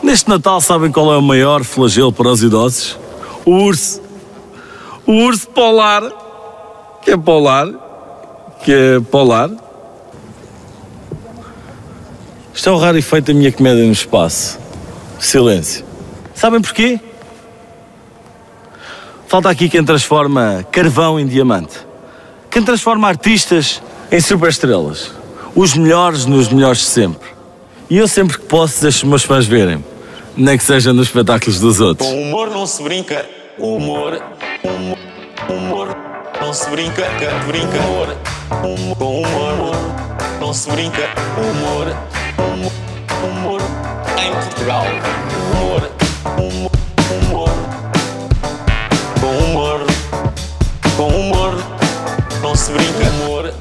Neste Natal sabem qual é o maior flagelo para os idosos? O urso. O urso polar. Que é polar? Isto é o raro efeito da minha comédia no espaço. Silêncio. Sabem porquê? Falta aqui quem transforma carvão em diamante. Quem transforma artistas em superestrelas. Os melhores nos melhores de sempre. E eu sempre que posso deixo os meus fãs verem. Nem que seja nos espetáculos dos outros. Com humor não se brinca. Humor não se brinca. Com humor não se brinca. Humor em Portugal. Humor com humor não se brinca. Humor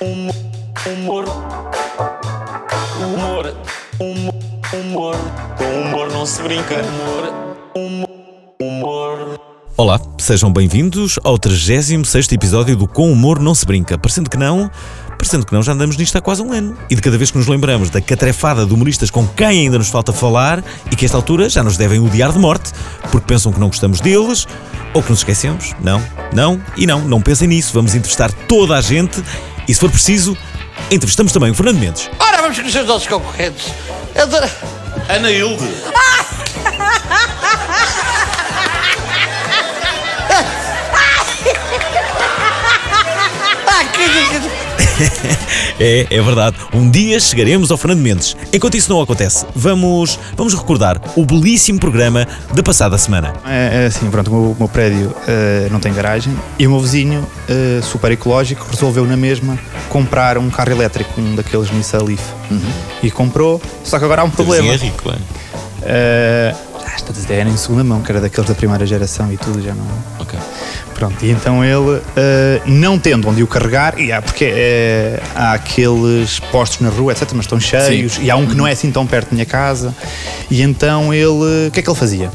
com humor não se brinca. Humor. Olá, sejam bem-vindos ao 36º episódio do Com Humor Não Se Brinca. Parecendo que não, já andamos nisto há quase um ano. E de cada vez que nos lembramos da catrefada de humoristas com quem ainda nos falta falar e que a esta altura já nos devem odiar de morte, porque pensam que não gostamos deles ou que nos esquecemos. Não pensem nisso. Vamos entrevistar toda a gente e, se for preciso, entrevistamos também o Fernando Mendes. Ora, vamos conhecer os nossos concorrentes. Ana Hilde. É verdade. Um dia chegaremos ao Fernando Mendes. Enquanto isso não acontece, vamos recordar o belíssimo programa da passada semana. É assim, pronto, o meu prédio não tem garagem e o meu vizinho, super ecológico, resolveu na mesma comprar um carro elétrico, um daqueles Nissan Leaf. E comprou, só que agora há um problema. É rico, é? Está a dizer, era em segunda mão, que era daqueles da primeira geração e tudo, já não... Ok. Pronto, e então ele, não tendo onde o carregar, porque há aqueles postos na rua, etc., mas estão cheios. Sim. E há um que não é assim tão perto da minha casa, e então ele, o que é que ele fazia?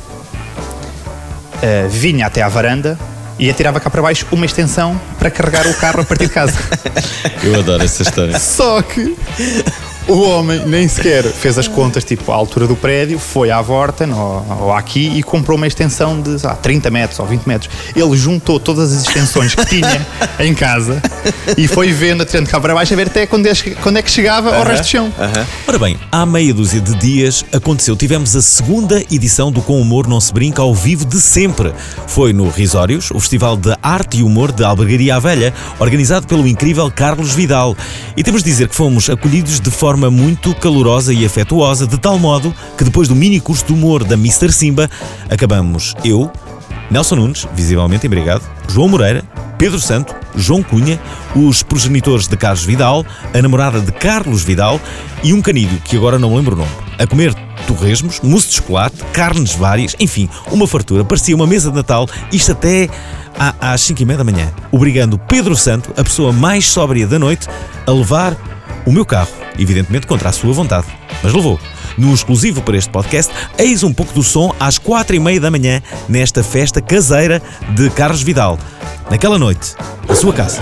Vinha até à varanda e atirava cá para baixo uma extensão para carregar o carro a partir de casa. Eu adoro essa história. Só que o homem nem sequer fez as contas, tipo, à altura do prédio, foi à Vorten ou aqui e comprou uma extensão de 30 metros ou 20 metros. Ele juntou todas as extensões que tinha em casa e foi vendo, atirando cá para baixo, a ver até quando é que chegava ao resto do chão. Ora bem, há meia dúzia de dias tivemos a segunda edição do Com Humor Não Se Brinca ao vivo de sempre. Foi no Risórios, o Festival de Arte e Humor de Albergaria à Velha, organizado pelo incrível Carlos Vidal. E temos de dizer que fomos acolhidos de forma muito calorosa e afetuosa, de tal modo que depois do mini curso de humor da Mr. Simba, acabamos eu, Nelson Nunes, visivelmente embriagado, João Moreira, Pedro Santo, João Cunha, os progenitores de Carlos Vidal, a namorada de Carlos Vidal e um canídeo, que agora não me lembro o nome, a comer torresmos, mousse de chocolate, carnes várias, enfim, uma fartura. Parecia uma mesa de Natal, isto até às 5h30 da manhã, obrigando Pedro Santo, a pessoa mais sóbria da noite, a levar o meu carro, evidentemente contra a sua vontade, mas levou. No exclusivo para este podcast, eis um pouco do som às 4h30 da manhã, nesta festa caseira de Carlos Vidal. Naquela noite, na sua casa.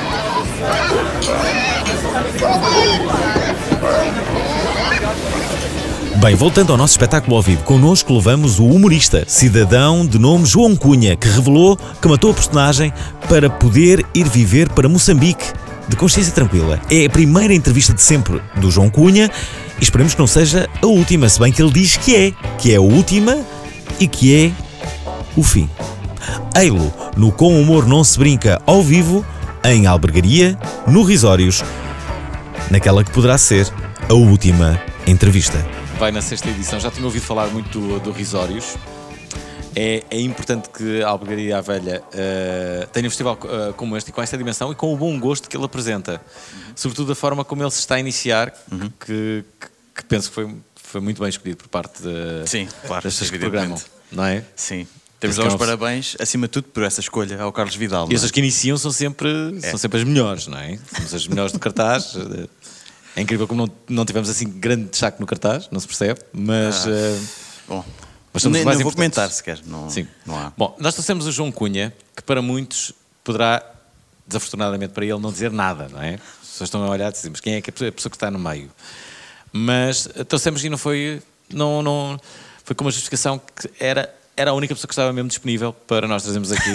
Bem, voltando ao nosso espetáculo ao vivo, connosco levamos o humorista, cidadão de nome João Cunha, que revelou que matou a personagem para poder ir viver para Moçambique, de consciência tranquila. É a primeira entrevista de sempre do João Cunha e esperemos que não seja a última, se bem que ele diz que é a última e que é o fim. Ei-lo no Com Humor Não Se Brinca ao vivo, em Albergaria, no Risórios, naquela que poderá ser a última entrevista. Vai na 6ª edição, já tinha ouvido falar muito do Risórios. É importante que a Albergaria à Velha tenha um festival como este, com esta dimensão e com o bom gosto que ele apresenta. Sobretudo a forma como ele se está a iniciar, que penso que foi muito bem escolhido por parte claro, das pessoas que programam, não é? Sim. Temos de dar os parabéns, acima de tudo, por essa escolha ao Carlos Vidal. E essas que iniciam são sempre as melhores, não é? Somos as melhores do cartaz. É incrível como não tivemos assim grande destaque no cartaz, não se percebe, mas... Bom... Mas somos nem mais vou importantes. comentar sequer, não há. Bom, nós trouxemos o João Cunha, que para muitos poderá, desafortunadamente para ele, não dizer nada, não é? As pessoas estão a olhar e dizem, mas quem é que a pessoa que está no meio? Mas trouxemos e não foi... foi com uma justificação que era a única pessoa que estava mesmo disponível para nós trazermos aqui.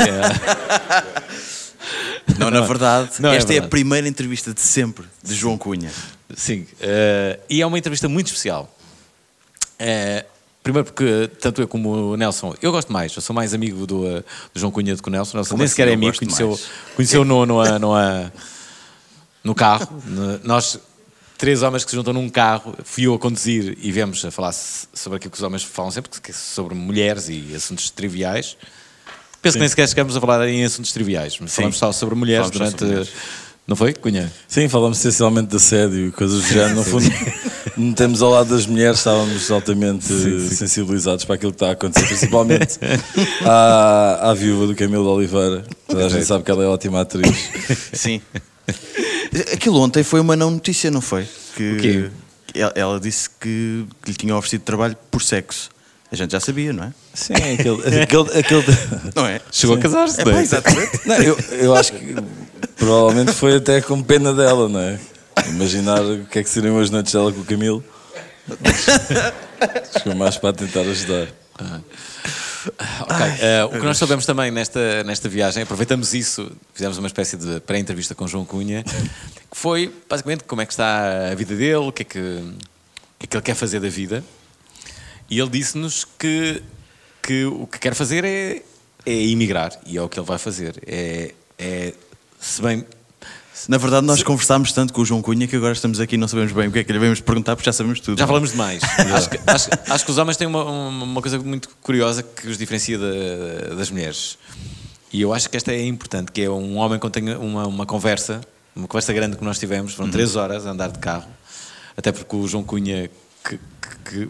Não, na verdade, Não é esta é a verdade. primeira entrevista de sempre de João Cunha. Sim, e é uma entrevista muito especial. Primeiro porque tanto eu como o Nelson, eu gosto mais, eu sou mais amigo do João Cunha do que o Nelson. Nelson nem assim sequer é eu amigo, gosto conheceu no carro. Nós, 3 homens que se juntam num carro, fui eu a conduzir e viemos a falar sobre aquilo que os homens falam sempre, que é sobre mulheres e assuntos triviais. Penso que nem sequer chegamos a falar em assuntos triviais, mas falamos só sobre mulheres Falamos só durante... sobre mulheres. Não foi, Cunha? Sim, falamos essencialmente de assédio e coisas do género. No fundo, metemos ao lado das mulheres, estávamos altamente sensibilizados para aquilo que está a acontecer, principalmente à viúva do Camilo de Oliveira. Toda a gente sabe que ela é ótima atriz. Sim. Aquilo ontem foi uma não notícia, não foi? O quê? Ela disse que lhe tinha oferecido trabalho por sexo. A gente já sabia, não é? Sim, aquele... Não é? Chegou a casar-se, É não pá, é? exatamente. Não, eu acho que provavelmente foi até com pena dela, não é? Imaginar o que é que seriam as noites dela com o Camilo. Acho que foi mais para tentar ajudar. Ok, o que nós soubemos também nesta viagem, aproveitamos isso, fizemos uma espécie de pré-entrevista com João Cunha, que foi basicamente como é que está a vida dele, o que é que ele quer fazer da vida. E ele disse-nos que o que quer fazer é emigrar, e é o que ele vai fazer. Se bem... Na verdade, nós conversámos tanto com o João Cunha que agora estamos aqui e não sabemos bem o que é que lhe vamos perguntar, porque já sabemos tudo. Já falamos demais. acho que os homens têm uma coisa muito curiosa que os diferencia das mulheres. E eu acho que esta é importante, que é um homem quando tem uma conversa grande que nós tivemos, foram 3 horas a andar de carro, até porque o João Cunha, que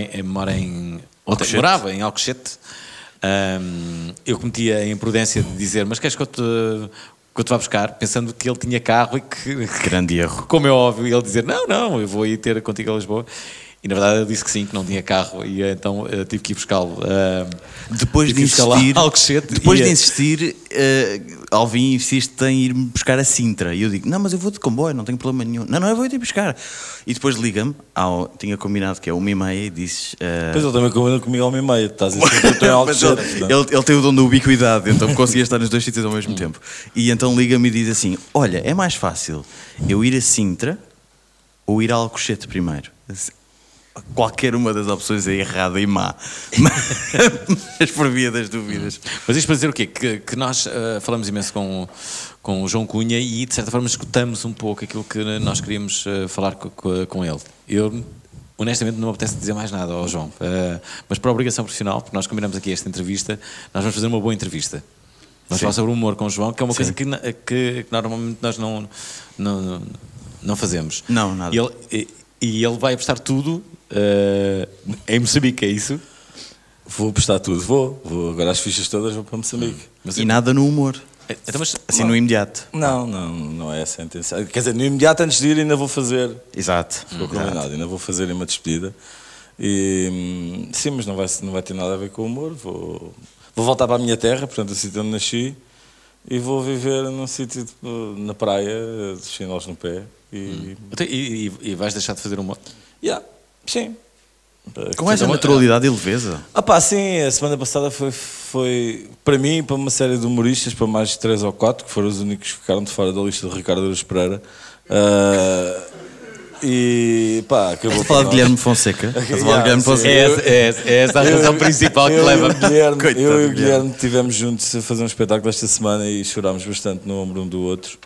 morava em Alcochete, eu cometia a imprudência de dizer, mas queres que eu te vá buscar? Pensando que ele tinha carro e que... Grande erro. Como é óbvio, ele dizer, não, eu vou ir ter contigo a Lisboa. E na verdade ele disse que sim, que não tinha carro, e então tive que ir buscá-lo. Depois de insistir, Alvin insiste em ir-me buscar a Sintra. E eu digo, não, mas eu vou de comboio, não tenho problema nenhum. Não, eu vou ir buscar. E depois liga-me, tinha combinado que é 1h30 e dizes... Pois ele também combinou comigo ao 1h30, estás a dizer que eu estou em Alcochete. Ele tem o dom da ubiquidade, então conseguia estar nos 2 sítios ao mesmo tempo. E então liga-me e diz assim, olha, é mais fácil eu ir a Sintra ou ir a Alcochete primeiro. Qualquer uma das opções é errada e má, mas por via das dúvidas. Mas isto para dizer o quê? Que nós falamos imenso com o João Cunha e de certa forma escutamos um pouco aquilo que nós queríamos falar com ele. Eu honestamente não me apetece dizer mais nada ao João, mas por obrigação profissional, porque nós combinamos aqui esta entrevista, nós vamos fazer uma boa entrevista. Vamos falar sobre o humor com o João, que é uma coisa que normalmente nós não fazemos. Não, nada. E ele vai apostar tudo em Moçambique, é isso? Vou apostar tudo, vou. Agora as fichas todas vão para Moçambique. E nada no humor. Então, mas, Assim no imediato. Não é essa a intenção. Quer dizer, no imediato antes de ir ainda vou fazer. Exato. Ficou combinado, ainda vou fazer uma despedida. E, sim, mas não vai ter nada a ver com o humor. Vou voltar para a minha terra, portanto, o sítio onde nasci, e vou viver num sítio na praia, de chinelos no pé. E vais deixar de fazer humor? Sim. Com essa naturalidade e leveza. Sim, a semana passada foi para mim e para uma série de humoristas, para mais de 3 ou 4, que foram os únicos que ficaram de fora da lista de Ricardo Araújo Pereira. Acabou. Estás a falar de Guilherme Fonseca? Estás a falar de Guilherme Fonseca? É essa a razão principal que leva. Eu e o Guilherme estivemos juntos a fazer um espetáculo esta semana e chorámos bastante no ombro um do outro.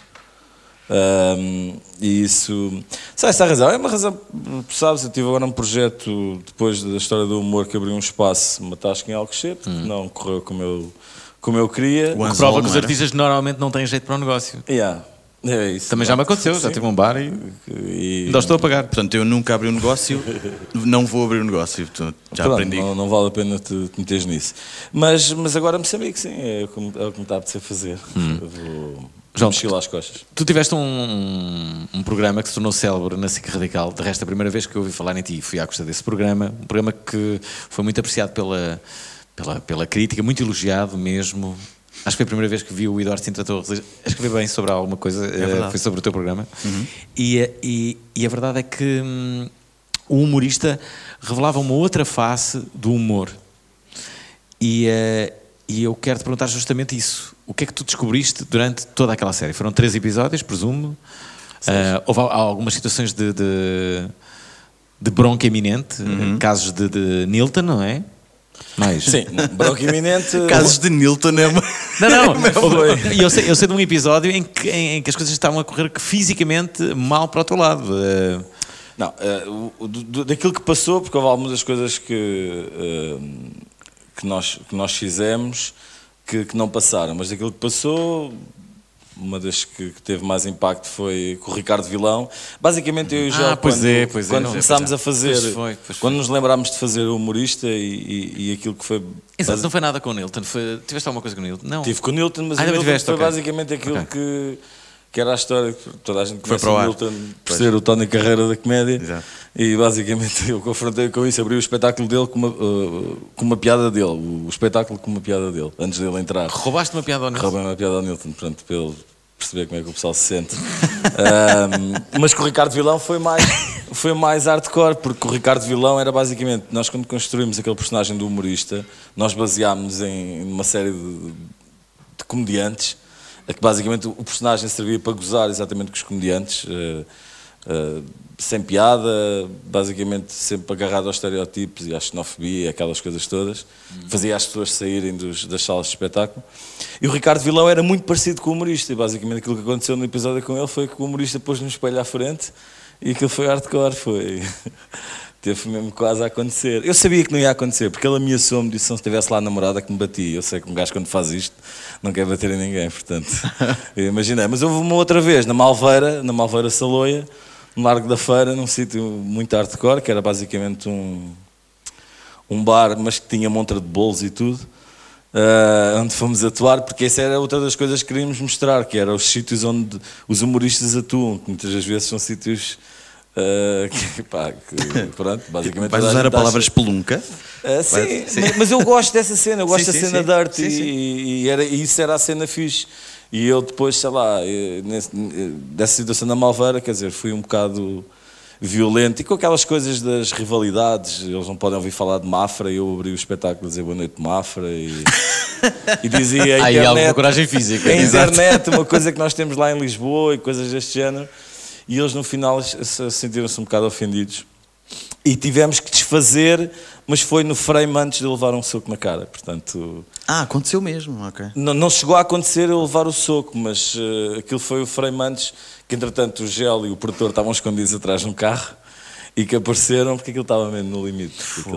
E isso, essa razão é uma razão, sabes, eu tive agora um projeto depois da história do humor que abriu um espaço, uma tasca em Alcochete, que não correu como eu queria. Que prova que os artistas normalmente não têm jeito para o negócio. É isso. Também já me aconteceu, já tive um bar e ainda estou a pagar. Portanto, eu nunca abri um negócio, não vou abrir um negócio, portanto, já aprendi. Não vale a pena te meteres nisso. Mas agora Moçambique, sim, é o que me está a apetecer fazer. João, mochila às costas. Tu tiveste um programa que se tornou célebre na SIC Radical. De resto, a primeira vez que eu ouvi falar em ti fui à custa desse programa. Um programa que foi muito apreciado pela crítica, muito elogiado mesmo. Acho que foi a primeira vez que vi o Eduardo Sintra Torres escrever bem sobre alguma coisa, foi sobre o teu programa. E a verdade é que o humorista revelava uma outra face do humor. E eu quero te perguntar justamente isso. O que é que tu descobriste durante toda aquela série? Foram 3 episódios, presumo. Houve algumas situações de bronca iminente, casos de Nilton, não é? Mais. Sim, bronca iminente. Casos de Nilton é uma... Não. Eu sei de um episódio em que as coisas estavam a correr fisicamente mal para o outro lado. Não, daquilo que passou, porque houve algumas das coisas que nós fizemos que não passaram, mas daquilo que passou, uma das que teve mais impacto foi com o Ricardo Vilão. Basicamente eu e o Gel, quando começámos a fazer, quando nos lembrámos de fazer o humorista e aquilo que foi... Exato, não foi nada com o Nilton. Tiveste alguma coisa com o Nilton? Não. Tive com o Nilton, mas o Nilton foi basicamente aquilo que era a história que toda a gente conhece o Nilton por ser o Tony Carreira da comédia. Exato. E basicamente eu confrontei com isso, abri o espetáculo dele com uma piada dele, o espetáculo com uma piada dele, antes dele entrar. Roubaste uma piada ao Nilton? Roubei uma piada ao Nilton, pronto, para ele perceber como é que o pessoal se sente. Mas com o Ricardo Vilão foi mais hardcore, porque o Ricardo Vilão era basicamente, nós quando construímos aquele personagem do humorista, nós baseámos em uma série de comediantes, que basicamente o personagem servia para gozar exatamente com os comediantes, sem piada, basicamente sempre agarrado aos estereótipos e à xenofobia, aquelas coisas todas, fazia as pessoas saírem das salas de espetáculo. E o Ricardo Vilão era muito parecido com o humorista, e basicamente aquilo que aconteceu no episódio com ele foi que o humorista pôs-lhe um espelho à frente e aquilo foi hardcore, teve mesmo quase a acontecer. Eu sabia que não ia acontecer, porque ele ameaçou-me, disse se não estivesse lá a namorada que me batia. Eu sei que um gajo quando faz isto não quer bater em ninguém, portanto, eu imaginei. Mas houve uma outra vez, na Malveira Saloia, no Largo da Feira, num sítio muito hardcore, que era basicamente um bar, mas que tinha montra de bolos e tudo, onde fomos atuar, porque essa era outra das coisas que queríamos mostrar, que eram os sítios onde os humoristas atuam, que muitas das vezes são sítios pronto, basicamente... Vais usar a palavra espelunca? Sim. Mas eu gosto dessa cena, eu gosto da cena dirty e isso era a cena fixe. E eu depois, sei lá, dessa situação da Malveira, quer dizer, fui um bocado violento e com aquelas coisas das rivalidades, eles não podem ouvir falar de Mafra, e eu abri o espetáculo a dizer boa noite Mafra e dizia a internet, alguma coragem física. A internet, uma coisa que nós temos lá em Lisboa e coisas deste género, e eles no final sentiram-se um bocado ofendidos. E tivemos que desfazer, mas foi no frame antes de eu levar um soco na cara, portanto... aconteceu mesmo, ok. Não chegou a acontecer eu levar o soco, mas aquilo foi o frame antes, que entretanto o Gel e o produtor estavam escondidos atrás de um carro e que apareceram porque aquilo estava mesmo no limite.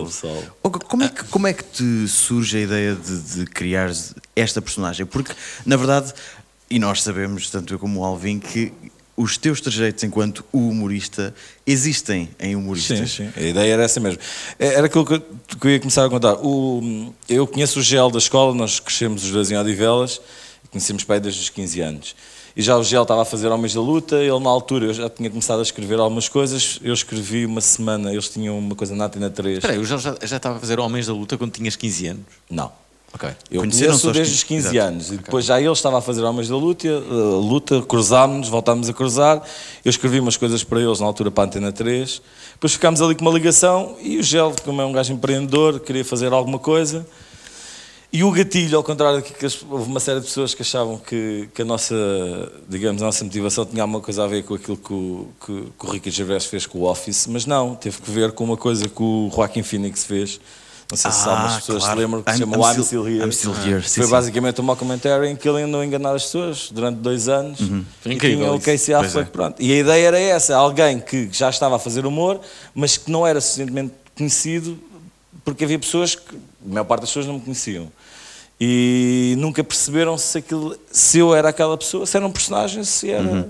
Como é que te surge a ideia de criar esta personagem? Porque, na verdade, e nós sabemos, tanto eu como o Alvin, que os teus trejeitos enquanto humorista existem em humoristas. Sim, a ideia era essa mesmo. Era aquilo que eu ia começar a contar. Eu conheço o Gel da escola, nós crescemos os dois em Odivelas, conhecemos pai desde os 15 anos. E já o Gel estava a fazer Homens da Luta, ele na altura, eu já tinha começado a escrever algumas coisas, eu escrevi uma semana, eles tinham uma coisa na Antena 3. Espera aí, o Gel já estava a fazer Homens da Luta quando tinhas 15 anos? Não. Okay. Eu conheço desde os 15 anos e depois já ele estava a fazer Homens da Luta, cruzámos-nos, voltámos a cruzar, eu escrevi umas coisas para eles na altura para a Antena 3, depois ficámos ali com uma ligação e o Gel, como é um gajo empreendedor, queria fazer alguma coisa e o gatilho, ao contrário de que houve uma série de pessoas que achavam que a nossa, digamos, a nossa motivação tinha alguma coisa a ver com aquilo que o Ricky Gervais fez com o Office, mas não, teve que ver com uma coisa que o Joaquin Phoenix fez. Não sei se algumas pessoas se lembram, que se chama I'm Still Here. Foi basicamente um mockumentary em que ele andou a enganar as pessoas durante 2 anos. E tinha o Casey Affleck, pronto. E a ideia era essa, alguém que já estava a fazer humor, mas que não era suficientemente conhecido, porque havia pessoas que, a maior parte das pessoas não me conheciam. E nunca perceberam se eu era aquela pessoa, se era um personagem, se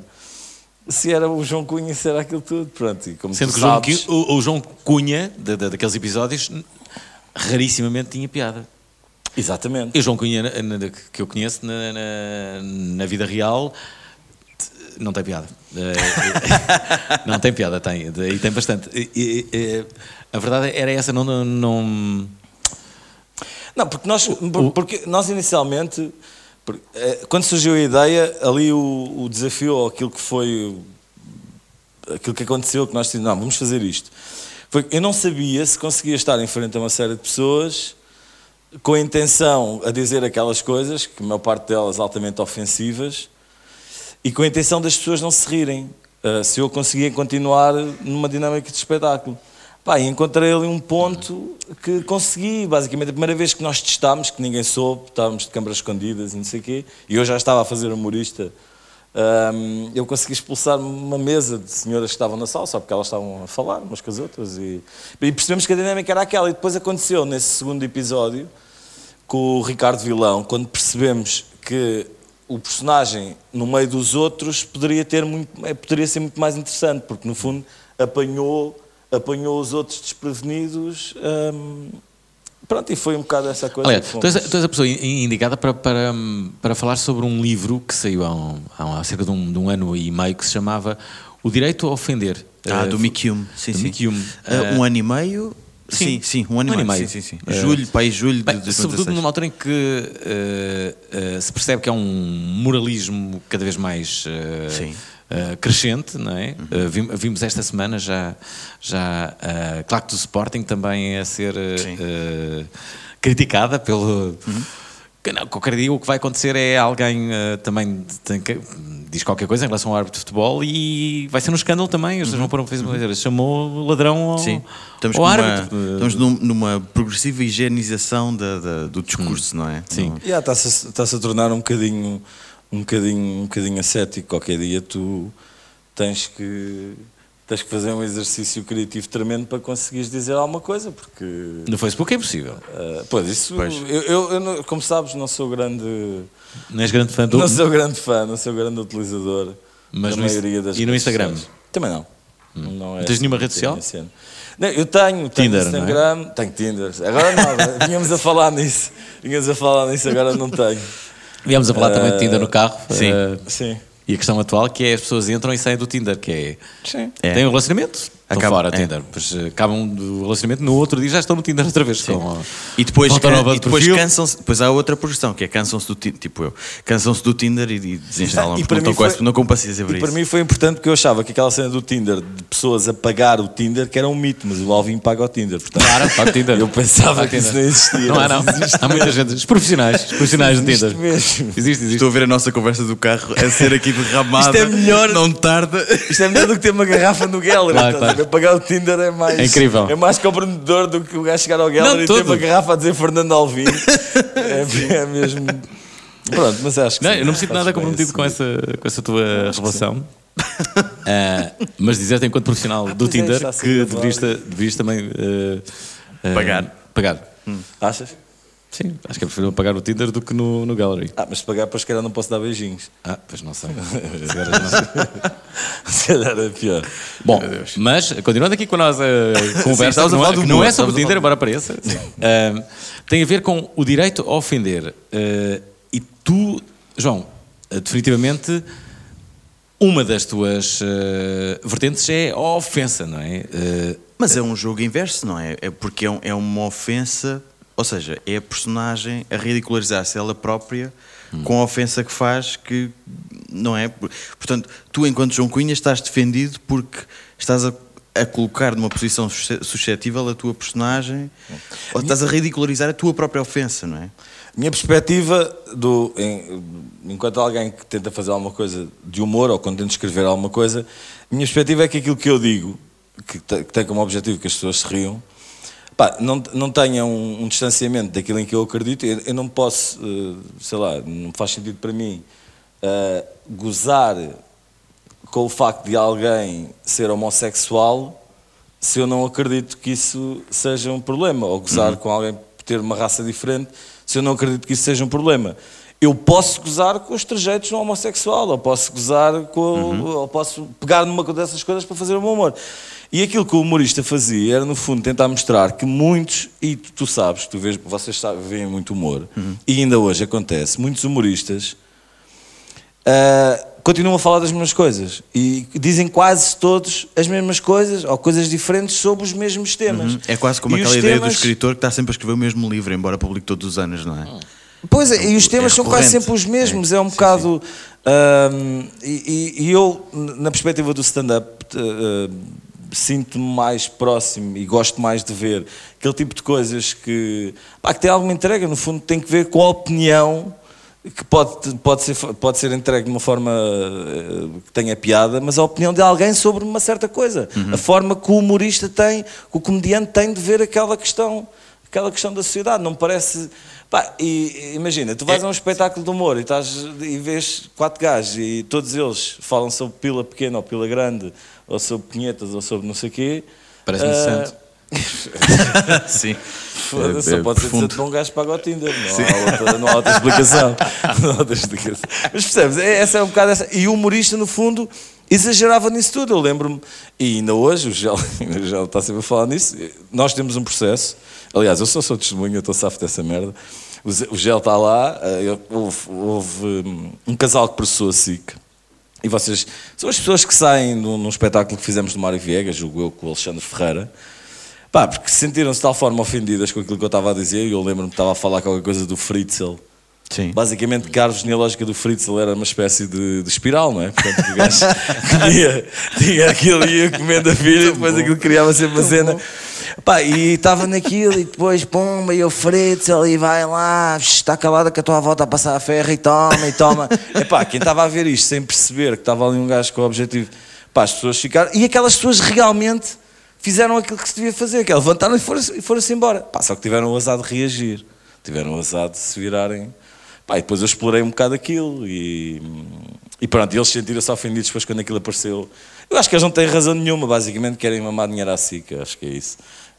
era o João Cunha, se era aquilo tudo. Pronto, e como sendo que o João Cunha, daqueles episódios, rarissimamente tinha piada. Exatamente. E o João Cunha, que eu conheço na vida real, não tem piada. Não tem piada, tem. E tem bastante. A verdade era essa, não, porque nós inicialmente, quando surgiu a ideia, ali o desafio, ou aquilo que aconteceu, que nós dissemos, não, vamos fazer isto. Eu não sabia se conseguia estar em frente a uma série de pessoas com a intenção a dizer aquelas coisas, que a maior parte delas altamente ofensivas, e com a intenção das pessoas não se rirem. Se eu conseguia continuar numa dinâmica de espetáculo. Pá, e encontrei ali um ponto que consegui, basicamente, a primeira vez que nós testámos, que ninguém soube, estávamos de câmaras escondidas e não sei o quê, e eu já estava a fazer humorista, eu consegui expulsar uma mesa de senhoras que estavam na sala, só porque elas estavam a falar umas com as outras, e percebemos que a dinâmica era aquela, e depois aconteceu nesse segundo episódio, com o Ricardo Vilão, quando percebemos que o personagem, no meio dos outros, poderia ser muito mais interessante, porque no fundo apanhou os outros desprevenidos, pronto, e foi um bocado essa coisa. Aliás, tu és a pessoa indicada para falar sobre um livro que saiu há cerca de um ano e meio, que se chamava O Direito a Ofender. Do Mick Hume. Sim, sim. Mick Hume. Um ano e meio... Sim, um ano e meio. Sim. Julho de 2016. Sobretudo numa altura em que se percebe que há um moralismo cada vez mais crescente, não é? Vimos esta semana já a claque do Sporting também a ser criticada pelo... Não, qualquer dia o que vai acontecer é alguém também diz qualquer coisa em relação ao árbitro de futebol e vai ser um escândalo também. As pessoas vão pôr um Facebook, chamou ladrão ao árbitro. Estamos numa progressiva higienização do discurso, não é? Sim. Está-se a tornar um bocadinho ascético. Qualquer dia tu tens que fazer um exercício criativo tremendo para conseguires dizer alguma coisa, porque... No Facebook é impossível. Eu, como sabes, não sou grande... Não és grande fã Não sou grande utilizador mas da maioria das E no Instagram? sociais. Também não. Não tens nenhuma rede social? Não, eu tenho Tinder, Instagram, não é? tenho Tinder. Agora não, vínhamos a falar nisso, agora não tenho. Viemos a falar também de Tinder no carro. Sim. E a questão atual que é as pessoas entram e saem do Tinder, que é... Sim. Têm um relacionamento, estão fora do Tinder. Depois acabam do relacionamento, no outro dia já estão no Tinder outra vez. E depois cansam-se. Depois há outra progressão, que é cansam-se do Tinder, tipo eu. Cansam-se do Tinder e desinstalam, e porque não com paciência para isso. Para mim foi importante, porque eu achava que aquela cena do Tinder, de pessoas a pagar o Tinder, que era um mito, mas o Alvin paga o Tinder. Portanto, Claro, paga o Tinder. Eu pensava que isso não existia. Não. Há muita gente. Os profissionais do Tinder. Existe. Estou a ver a nossa conversa do carro a ser aqui derramada. Isto é melhor. Não tarda. Isto é melhor do que ter uma garrafa no Gallery. Claro. Pagar o Tinder é mais... É incrível. É mais comprometedor do que o gajo chegar ao Gallery e ter uma garrafa a dizer Fernando Alvim. É mesmo... Pronto, mas acho que eu não me sinto nada comprometido com essa tua revelação. Mas dizer-te enquanto profissional do Tinder que deverias também pagar. Achas? Sim, acho que é preferível pagar o Tinder do que no Gallery. Mas se pagar, depois se calhar não posso dar beijinhos. Pois não sei. Se calhar é pior. Bom, mas continuando aqui com a nossa conversa, não é sobre o Tinder, embora pareça. Tem a ver com o direito a ofender. E tu, João, definitivamente, uma das tuas vertentes é a ofensa, não é? Mas é um jogo inverso, não é? É porque é uma ofensa... Ou seja, é a personagem a ridicularizar-se ela própria com a ofensa que faz, que não é? Portanto, tu, enquanto João Cunha, estás defendido porque estás a colocar numa posição suscetível a tua personagem, ou estás a ridicularizar a tua própria ofensa, não é? Minha perspectiva, enquanto alguém que tenta fazer alguma coisa de humor ou quando tenta escrever alguma coisa, a minha perspectiva é que aquilo que eu digo, que tem como objetivo que as pessoas se riam, não tenha um distanciamento daquilo em que eu acredito. Eu não posso, não faz sentido para mim gozar com o facto de alguém ser homossexual se eu não acredito que isso seja um problema, ou gozar com alguém por ter uma raça diferente se eu não acredito que isso seja um problema. Eu posso gozar com os trejeitos no homossexual, ou posso gozar ou posso pegar numa dessas coisas para fazer o meu humor. E aquilo que o humorista fazia era, no fundo, tentar mostrar que muitos, e tu sabes, vocês veem muito humor, e ainda hoje acontece, muitos humoristas continuam a falar das mesmas coisas e dizem quase todos as mesmas coisas ou coisas diferentes sobre os mesmos temas. É quase como aquela ideia do escritor que está sempre a escrever o mesmo livro, embora publique todos os anos, não é? Pois é, e os temas são quase sempre os mesmos. É um bocado... E eu, na perspectiva do stand-up, sinto-me mais próximo e gosto mais de ver aquele tipo de coisas que tem alguma entrega, no fundo tem que ver com a opinião que pode ser entregue de uma forma que tenha piada, mas a opinião de alguém sobre uma certa coisa, a forma que o humorista tem, que o comediante tem de ver aquela questão da sociedade. Não me parece... e imagina, tu vais a um espetáculo de humor e vês 4 gajos e todos eles falam sobre pila pequena ou pila grande, ou sobre punhetas ou sobre não sei o quê. Parece-me santo. Sim. Só pode ser dizer que um gajo paga o Tinder, não há outra explicação. Mas percebes, essa é um bocado essa. E o humorista, no fundo, exagerava nisso tudo. Eu lembro-me, e ainda hoje, o Gel está sempre a falar nisso, nós temos um processo. Aliás, eu sou testemunha, eu estou safo dessa merda. O Gel está lá, houve um casal que processou a SIC. E vocês são as pessoas que saem num espetáculo que fizemos do Mário Viegas, julgo eu, com o Alexandre Ferreira. Porque sentiram-se de tal forma ofendidas com aquilo que eu estava a dizer, e eu lembro-me que estava a falar qualquer coisa do Fritzl. Sim. Basicamente, que a árvore genealógica do Fritzl era uma espécie de espiral, não é? Portanto, o gajo tinha aquilo e ia comendo a filha, e depois aquilo criava sempre uma cena. E estava naquilo, e depois, pumba, e o Fritzl, e vai lá, está calada que a tua avó está a passar a ferro, e toma. Quem estava a ver isto sem perceber que estava ali um gajo com o objetivo, as pessoas ficaram, e aquelas pessoas realmente fizeram aquilo que se devia fazer, que é levantaram e foram-se embora. Só que tiveram o azar de reagir, tiveram o azar de se virarem. E depois eu explorei um bocado aquilo e pronto, eles sentiram-se ofendidos depois quando aquilo apareceu. Eu acho que eles não têm razão nenhuma, basicamente querem mamar dinheiro à SIC, acho que é isso.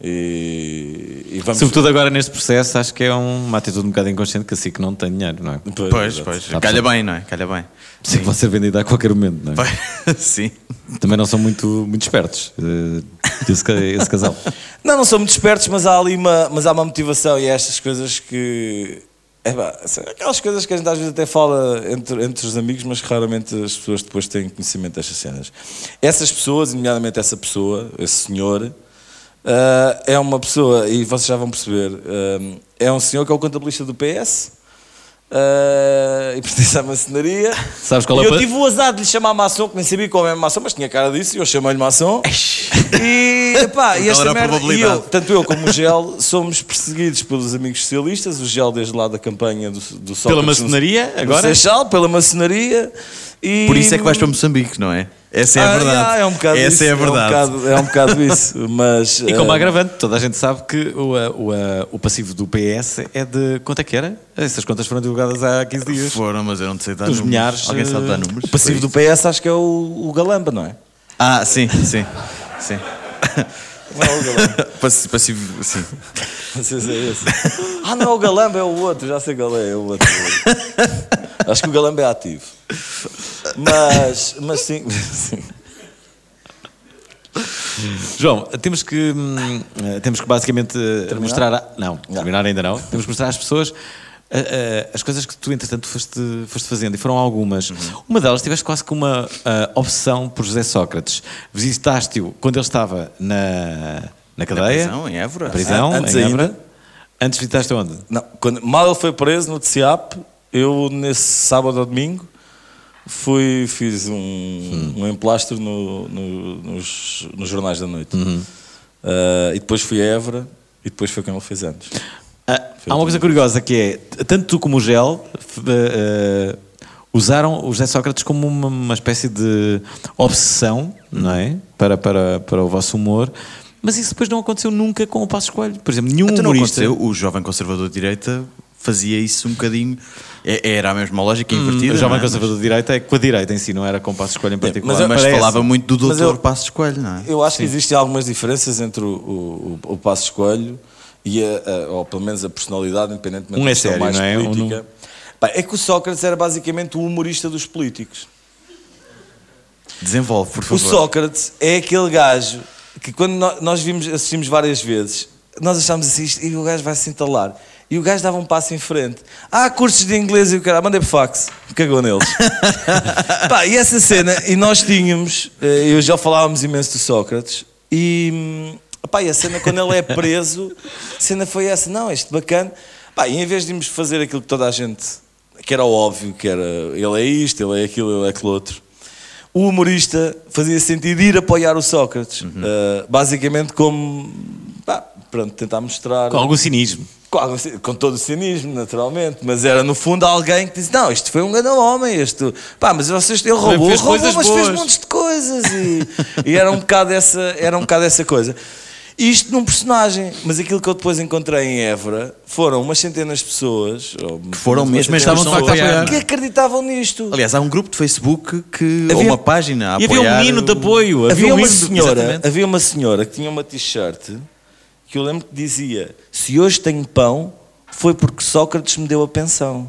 E vamos... Sobretudo agora neste processo, acho que é uma atitude um bocado inconsciente que a SIC não tem dinheiro, não é? Pois. Calha bem, não é? Calha bem. Sim, pode ser vendida a qualquer momento, não é? Sim. Também não são muito espertos, esse casal. Não são muito espertos, mas há ali uma motivação, e é estas coisas que... aquelas coisas que a gente às vezes até fala entre os amigos, mas que raramente as pessoas depois têm conhecimento destas cenas. Essas pessoas, nomeadamente essa pessoa, esse senhor, é uma pessoa, e vocês já vão perceber, é um senhor que é o contabilista do PS, e pertence à maçonaria. Sabes qual é eu tive o azar de lhe chamar maçom, que nem sabia qual é maçom, mas tinha cara disso, e eu chamei-lhe maçom. E esta merda, tanto eu como o Gel somos perseguidos pelos amigos socialistas, o Gel desde lá da campanha do Sócrates, pela maçonaria, agora? Seixal, pela maçonaria. E... Por isso é que vais para Moçambique, não é? Essa é a verdade. É um bocado essa isso, é a verdade. É um bocado isso. Mas, e como agravante, toda a gente sabe que o passivo do PS é de... Quanto é que era? Essas contas foram divulgadas há 15 dias. Foram, mas eu não sei dar Dos números. milhares. Alguém sabe dar números? O passivo do PS acho que é o Galamba, não é? Sim. Não é o Galamba. Passivo, sim. Vocês é esse. Não é o Galamba, é o outro, já sei qual é o outro. Acho que o Galamba é ativo. Mas sim. João, temos que basicamente mostrar... Não, terminar ainda não. Temos que mostrar às pessoas as coisas que tu, entretanto, foste fazendo, e foram algumas. Uma delas, tiveste quase que uma obsessão por José Sócrates. Visitaste-o quando ele estava na cadeia. Na prisão, em Évora. Antes ainda. Antes visitaste onde? Não, mal ele foi preso no TCIAP, eu nesse sábado ou domingo fiz um emplastro nos jornais da noite. E depois fui a Évora, e depois foi quando ele fez anos. Há uma coisa curiosa que é, tanto tu como o Gel usaram o José Sócrates como uma espécie de obsessão, não é? Para o vosso humor. Mas isso depois não aconteceu nunca com o Passos Coelho. Por exemplo, nenhum humorista... Não aconteceu. O jovem conservador de direita fazia isso um bocadinho... Era a mesma lógica invertida. O jovem conservador de direita é com a direita em si, não era com o Passos Coelho em particular. Mas falava muito do doutor Passos Coelho, não é? Eu acho que existem algumas diferenças entre o Passos Coelho e ou pelo menos a personalidade, independentemente da questão mais política. É que o Sócrates era basicamente o humorista dos políticos. Desenvolve, por favor. O Sócrates é aquele gajo que quando nós assistimos várias vezes, nós achámos assim, e o gajo vai se entalar. E o gajo dava um passo em frente. Cursos de inglês e o cara, mandei por fax. Cagou neles. E essa cena, e nós tínhamos, eu já falávamos imenso do Sócrates, e a cena quando ele é preso, a cena foi essa, não, isto bacana. E em vez de irmos fazer aquilo que toda a gente, que era óbvio, que era, ele é isto, ele é aquilo, ele é aquilo outro. o humorista fazia sentido ir apoiar o Sócrates. Basicamente como, tentar mostrar... Com algum cinismo. Com todo o cinismo, naturalmente, mas era no fundo alguém que disse: não, isto foi um grande homem, mas ele roubou, mas fez montes de coisas e era um bocado essa coisa. Isto num personagem, mas aquilo que eu depois encontrei em Évora foram umas centenas de pessoas que foram mesmo que acreditavam nisto. Aliás, há um grupo de Facebook ou uma página a apoiar. E havia um menino de apoio. Havia uma senhora que tinha uma t-shirt que eu lembro que dizia: se hoje tenho pão, foi porque Sócrates me deu a pensão.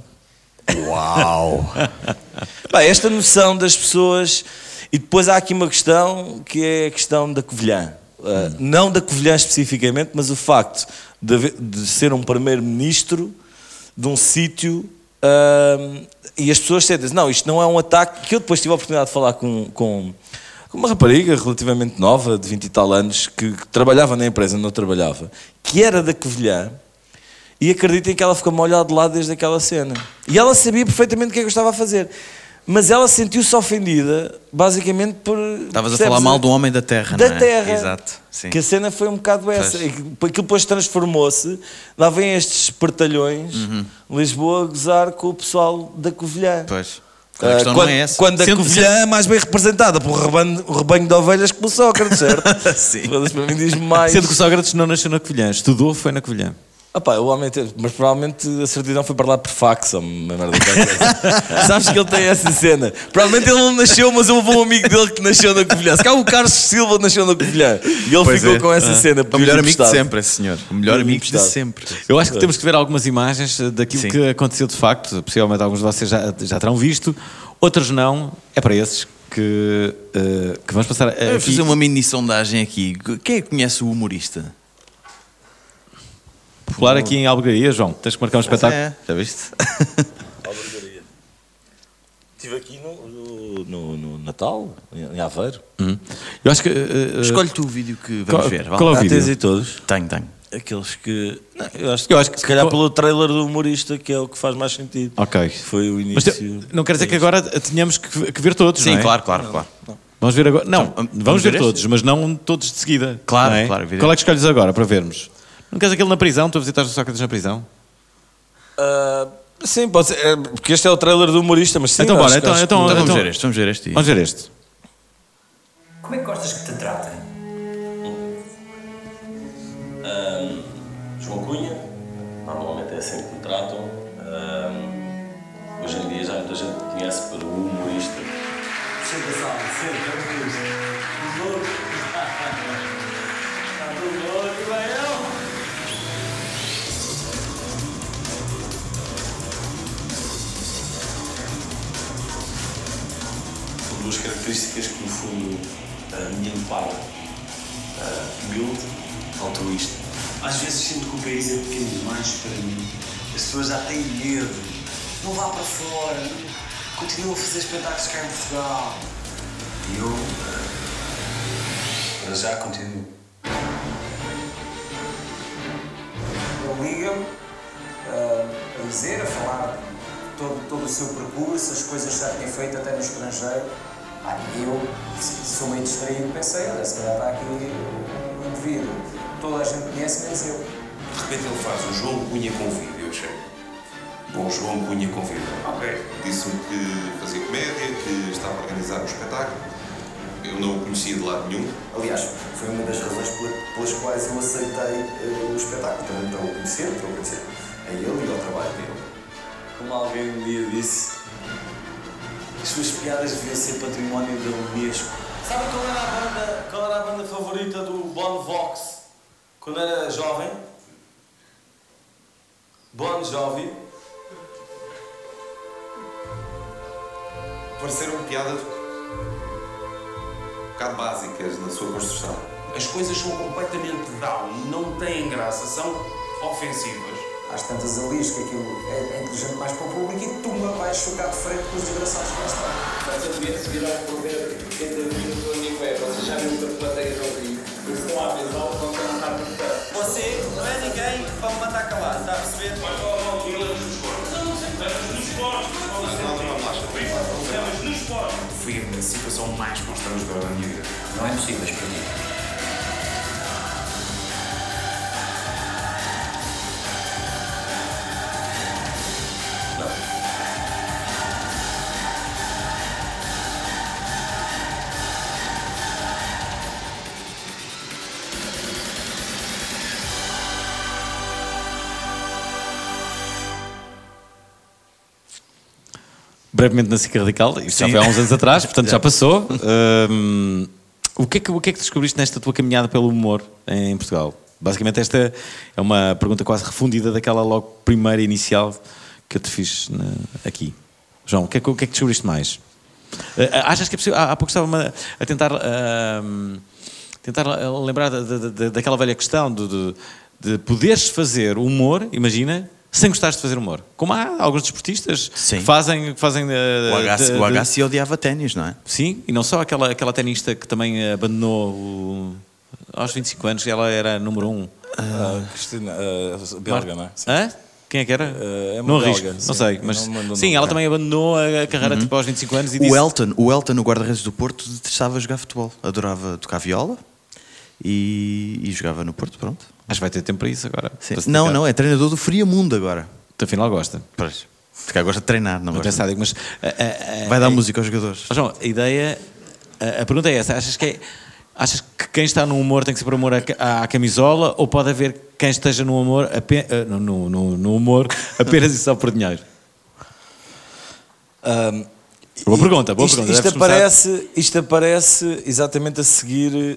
Uau! Esta noção das pessoas. E depois há aqui uma questão que é a questão da Covilhã. Não da Covilhã especificamente, mas o facto de ser um primeiro-ministro de um sítio e as pessoas sentem-se: não, isto não é um ataque. Que eu depois tive a oportunidade de falar com uma rapariga relativamente nova, de 20 e tal anos, que trabalhava na empresa onde eu trabalhava, que era da Covilhã, e acreditem que ela ficou-me a olhar de lado desde aquela cena. E ela sabia perfeitamente o que é que eu estava a fazer. Mas ela sentiu-se ofendida, basicamente por... Estavas a falar mal do homem da terra, não é? Da terra. Exato. Sim. Que a cena foi um bocado essa. E aquilo depois transformou-se. Lá vêm estes espertalhões, Lisboa, a gozar com o pessoal da Covilhã. Pois. A questão não é essa. Quando a Covilhã é mais bem representada por um rebanho de ovelhas que pelo Sócrates, certo? Sim. Para mim diz-me mais. Sendo que o Sócrates não nasceu na Covilhã, estudou, foi na Covilhã. O homem mas provavelmente a certidão foi para lá por fax ou uma merda coisa. Sabes que ele tem essa cena. Provavelmente ele não nasceu, mas houve um amigo dele que nasceu na Covilhã. Se calhar o Carlos Silva nasceu na Covilhã e ele ficou com essa cena. O melhor amigo de sempre, esse senhor. O melhor amigo de sempre. Eu acho que temos que ver algumas imagens daquilo que aconteceu de facto. Possivelmente alguns de vocês já terão visto, outros não. É para esses que vamos passar aqui. Vamos fazer uma mini sondagem aqui. Quem é que conhece o humorista? Popular aqui em Albergaria, João. Tens que marcar um espetáculo. Já viste? Albergaria. Estive aqui no Natal, em Aveiro. Eu acho que... Escolhe tu o vídeo que vamos ver. Qual é o vídeo? Tens aí todos? Tenho. Aqueles que... Não, eu acho que se calhar pelo trailer do humorista, que é o que faz mais sentido. Ok. Foi o início... Mas não quer dizer que agora tenhamos que ver todos, Sim, não é? claro. Não. Vamos ver agora... Não, Então, vamos ver todos, mas não todos de seguida. Claro, não é? claro. Qual é que escolhes agora para vermos? Não queres aquele na prisão? Tu visitaste o Sócrates na prisão? Sim, pode ser, porque este é o trailer do humorista, mas sim. Então bora, Então vamos ver este. Vamos ver este. Vamos ver este. Como é que gostas que te tratem? João Cunha, normalmente é assim que me tratam. Hoje em dia já muita gente me conhece por o humorista. Sempre é um humorista. Duas características que no fundo me amparam: humilde, altruísta. Às vezes sinto que o país é pequeno demais para mim. As pessoas já têm medo. Não vá para fora. Continua a fazer espetáculos cá em Portugal. E eu, para já, continuo. Ele liga-me a dizer, a falar de todo o seu percurso, as coisas que já tinha feito até no estrangeiro. E eu, sou meio distraído, pensei: olha, se calhar está aqui um indivíduo. Toda a gente conhece, menos eu. De repente ele faz o João Cunha convida, eu achei. Bom, João Cunha convida. Ok. Disse-me que fazia comédia, que estava a organizar um espetáculo. Eu não o conhecia de lado nenhum. Aliás, foi uma das razões pelas quais eu aceitei o espetáculo. Também para o conhecer, a ele e ao trabalho dele. Como alguém um dia disse, as suas piadas deviam ser património da Unesco. Sabe qual era a banda favorita do Bon Vox quando era jovem? Bon Jovi. Pareceram piadas um bocado básicas na sua construção. As coisas são completamente down, não têm graça, são ofensivas. Às tantas ali, que aquilo é inteligente mais para o público e tu vais chocar de frente com os desgraçados que lá estão. Mas eu devia se virar por ver quem tem vindo do amigo é, vocês já viram que a plateia não ri. Eles estão a avisar o que não está por perto. Você não é ninguém para me mandar calar, está a perceber? Mas não, nos esportes. Não, nos esportes. Mas nos esportes. foi a situação mais constrangedora da minha vida. Não é possível para ti. Brevemente na SIC Radical, isto já foi há uns anos atrás, portanto já passou. O que é que descobriste nesta tua caminhada pelo humor em Portugal? Basicamente esta é uma pergunta quase refundida daquela logo primeira inicial que eu te fiz aqui. João, o que é que descobriste mais? Achas que é possível? Há pouco estava a tentar lembrar daquela velha questão de poderes fazer humor, imagina, sem gostares de fazer humor. Como há alguns desportistas que fazem o Agassi odiava ténis, não é? Sim, e não só aquela tenista que também abandonou aos 25 anos, ela era número 1. Cristina, belga, não é? Hã? Quem é que era? Não arrisco, belga, não sei. Mas, sim, ela também abandonou a carreira tipo, aos 25 anos e disse... O Elton, o guarda-redes do Porto, detestava jogar futebol. Adorava tocar viola e jogava no Porto, pronto. Acho que vai ter tempo para isso agora. Para não, é treinador do Friamundo agora. Afinal gosta. Pois. Porque gosta de treinar, não gosta. Sádico, mas, vai dar música aos jogadores. João, a ideia... A pergunta é essa. Achas que quem está no humor tem que ser por amor à camisola ou pode haver quem esteja no humor, no humor apenas e só por dinheiro? Boa pergunta. Isto aparece exatamente a seguir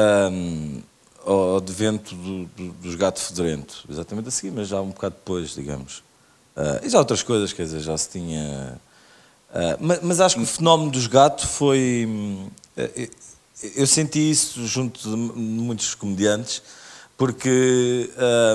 ao advento dos Gato Fedorento. Exatamente a seguir, mas já um bocado depois, digamos. E já outras coisas, quer dizer, já se tinha... mas acho que o fenómeno dos Gato foi... eu senti isso junto de muitos comediantes, porque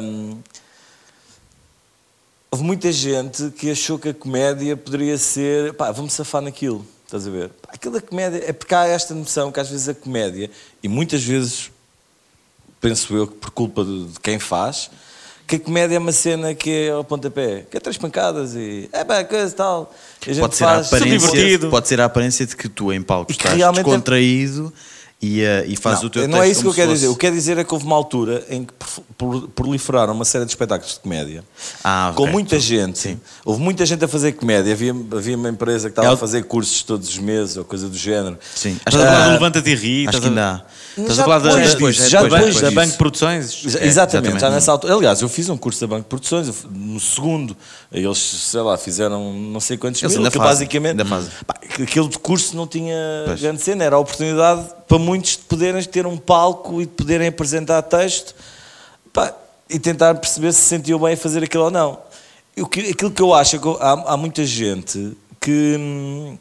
houve muita gente que achou que a comédia poderia ser... vamos safar naquilo, estás a ver? Aquilo da comédia... É porque há esta noção que às vezes a comédia, e muitas vezes... penso eu que por culpa de quem faz, que a comédia é uma cena que é ao pontapé, que é 3 pancadas e coisa e tal. E a gente pode ser a aparência de que tu em palco estás descontraído e fazes o teu texto. Não é isso que eu quero dizer. O que quero dizer é que houve uma altura em que proliferaram uma série de espetáculos de comédia com muita gente. Sim. Houve muita gente a fazer comédia. Havia uma empresa que estava a fazer cursos todos os meses ou coisa do género. Sim. Estás a falar do Levanta-te e Ri? Acho que ainda há. Estás a falar da Banco de Produções? Exatamente, já nessa altura. Aliás, eu fiz um curso da Banco de Produções, no segundo, eles, sei lá, fizeram não sei quantos mil, que basicamente aquele curso não tinha grande cena, era a oportunidade para muitos de poderem ter um palco e de poderem apresentar texto e tentar perceber se sentiam bem a fazer aquilo ou não. Aquilo que eu acho é que há muita gente que...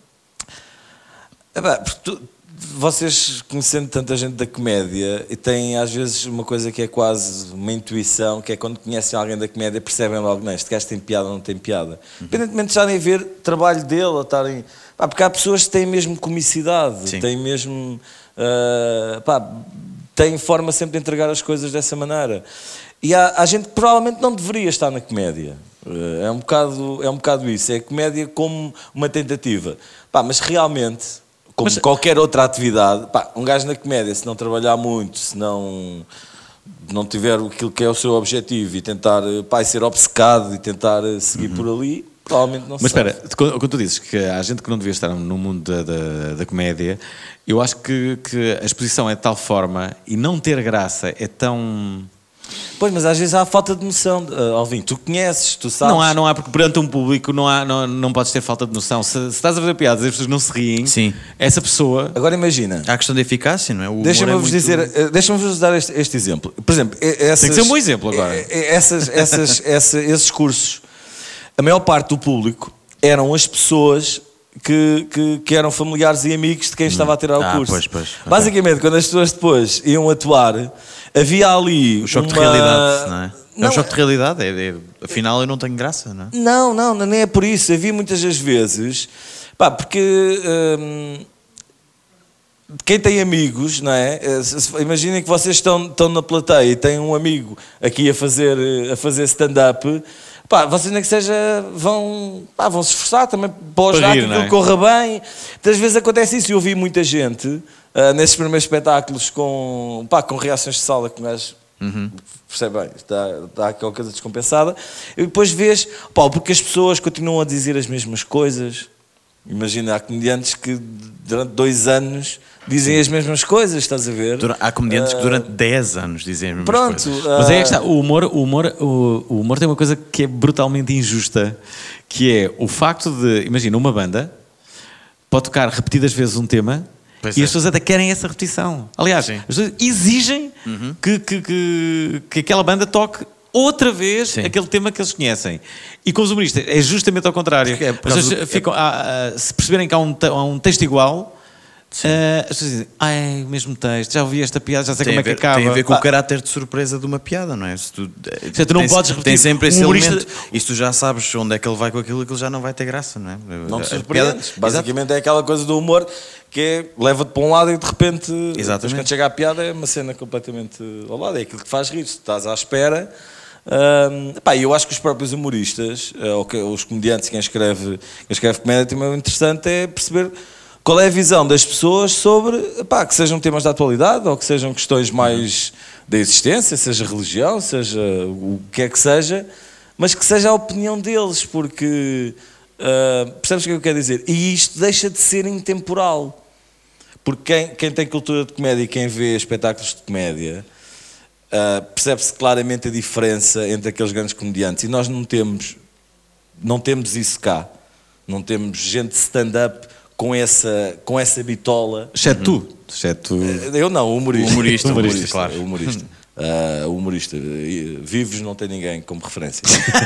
vocês, conhecendo tanta gente da comédia, e têm às vezes uma coisa que é quase uma intuição, que é quando conhecem alguém da comédia, percebem logo, não, este gajo tem piada ou não tem piada. Independentemente de estarem a ver trabalho dele, ou estarem... porque há pessoas que têm mesmo comicidade, têm mesmo... têm forma sempre de entregar as coisas dessa maneira. E há gente que provavelmente não deveria estar na comédia. É um bocado isso. É a comédia como uma tentativa. Mas realmente... Como qualquer outra atividade, um gajo na comédia, se não trabalhar muito, se não tiver aquilo que é o seu objetivo e tentar ser obcecado e tentar seguir por ali, provavelmente não se Mas espera, quando tu dizes que há gente que não devia estar no mundo da comédia, eu acho que a exposição é de tal forma e não ter graça é tão... Pois, mas às vezes há falta de noção, Alvin. Tu conheces, tu sabes. Não há, porque perante um público não podes ter falta de noção. Se estás a fazer piadas e as pessoas não se riem, essa pessoa... Agora imagina. Há a questão da eficácia, não é? Deixa-me-vos dar este exemplo. Por exemplo, tem que ser um bom exemplo agora. Esses cursos, a maior parte do público eram as pessoas que eram familiares e amigos de quem estava a tirar o curso. Basicamente, quando as pessoas depois iam atuar, havia ali o choque de realidade, não é? É um choque de realidade, afinal eu não tenho graça, não é? Não, nem é por isso. Havia muitas das vezes, porque quem tem amigos, não é? Imaginem que vocês estão na plateia e têm um amigo aqui a fazer stand-up. pá, vocês nem que seja vão se esforçar também para ajudar que aquilo corra bem. Muitas vezes acontece isso, eu ouvi muita gente nesses primeiros espetáculos com reações de sala que um gajo percebe bem, está aquela coisa descompensada, e depois vês, porque as pessoas continuam a dizer as mesmas coisas. Imagina, há comediantes que durante 2 anos dizem as mesmas coisas, estás a ver? Há comediantes que durante 10 anos dizem as mesmas coisas. Mas é que está, o humor tem uma coisa que é brutalmente injusta, que é o facto de, imagina, uma banda pode tocar repetidas vezes um tema e as pessoas até querem essa repetição. Aliás, as pessoas exigem que aquela banda toque outra vez aquele tema que eles conhecem. E com os humoristas é justamente ao contrário. As pessoas ficam, se perceberem que há um texto igual, as pessoas dizem, o mesmo texto, já ouvi esta piada, já sei como é que acaba. Tem a ver com o caráter de surpresa de uma piada, não é? Se tu não podes repetir. Tem sempre esse elemento. E se tu já sabes onde é que ele vai com aquilo já não vai ter graça, não é? Não te surpreendes. Basicamente é aquela coisa do humor que leva-te para um lado e de repente, depois quando chega à piada, é uma cena completamente ao lado. É aquilo que faz rir. Se estás à espera. Eu acho que os próprios humoristas, ou os comediantes, quem escreve comédia, também o interessante é perceber qual é a visão das pessoas sobre, que sejam temas da atualidade ou que sejam questões mais da existência, seja religião, seja o que é que seja, mas que seja a opinião deles, porque percebes o que eu quero dizer? E isto deixa de ser intemporal, porque quem tem cultura de comédia e quem vê espetáculos de comédia percebe-se claramente a diferença entre aqueles grandes comediantes, e nós não temos isso cá, não temos gente de stand-up com essa bitola. Exceto tu. Eu não, o humorista, claro. O humorista. Vivos não tem ninguém como referência.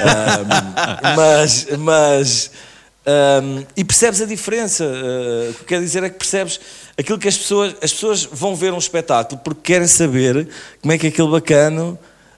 E percebes a diferença. O que quer dizer é que percebes aquilo que as pessoas vão ver um espetáculo porque querem saber como é que aquele bacano,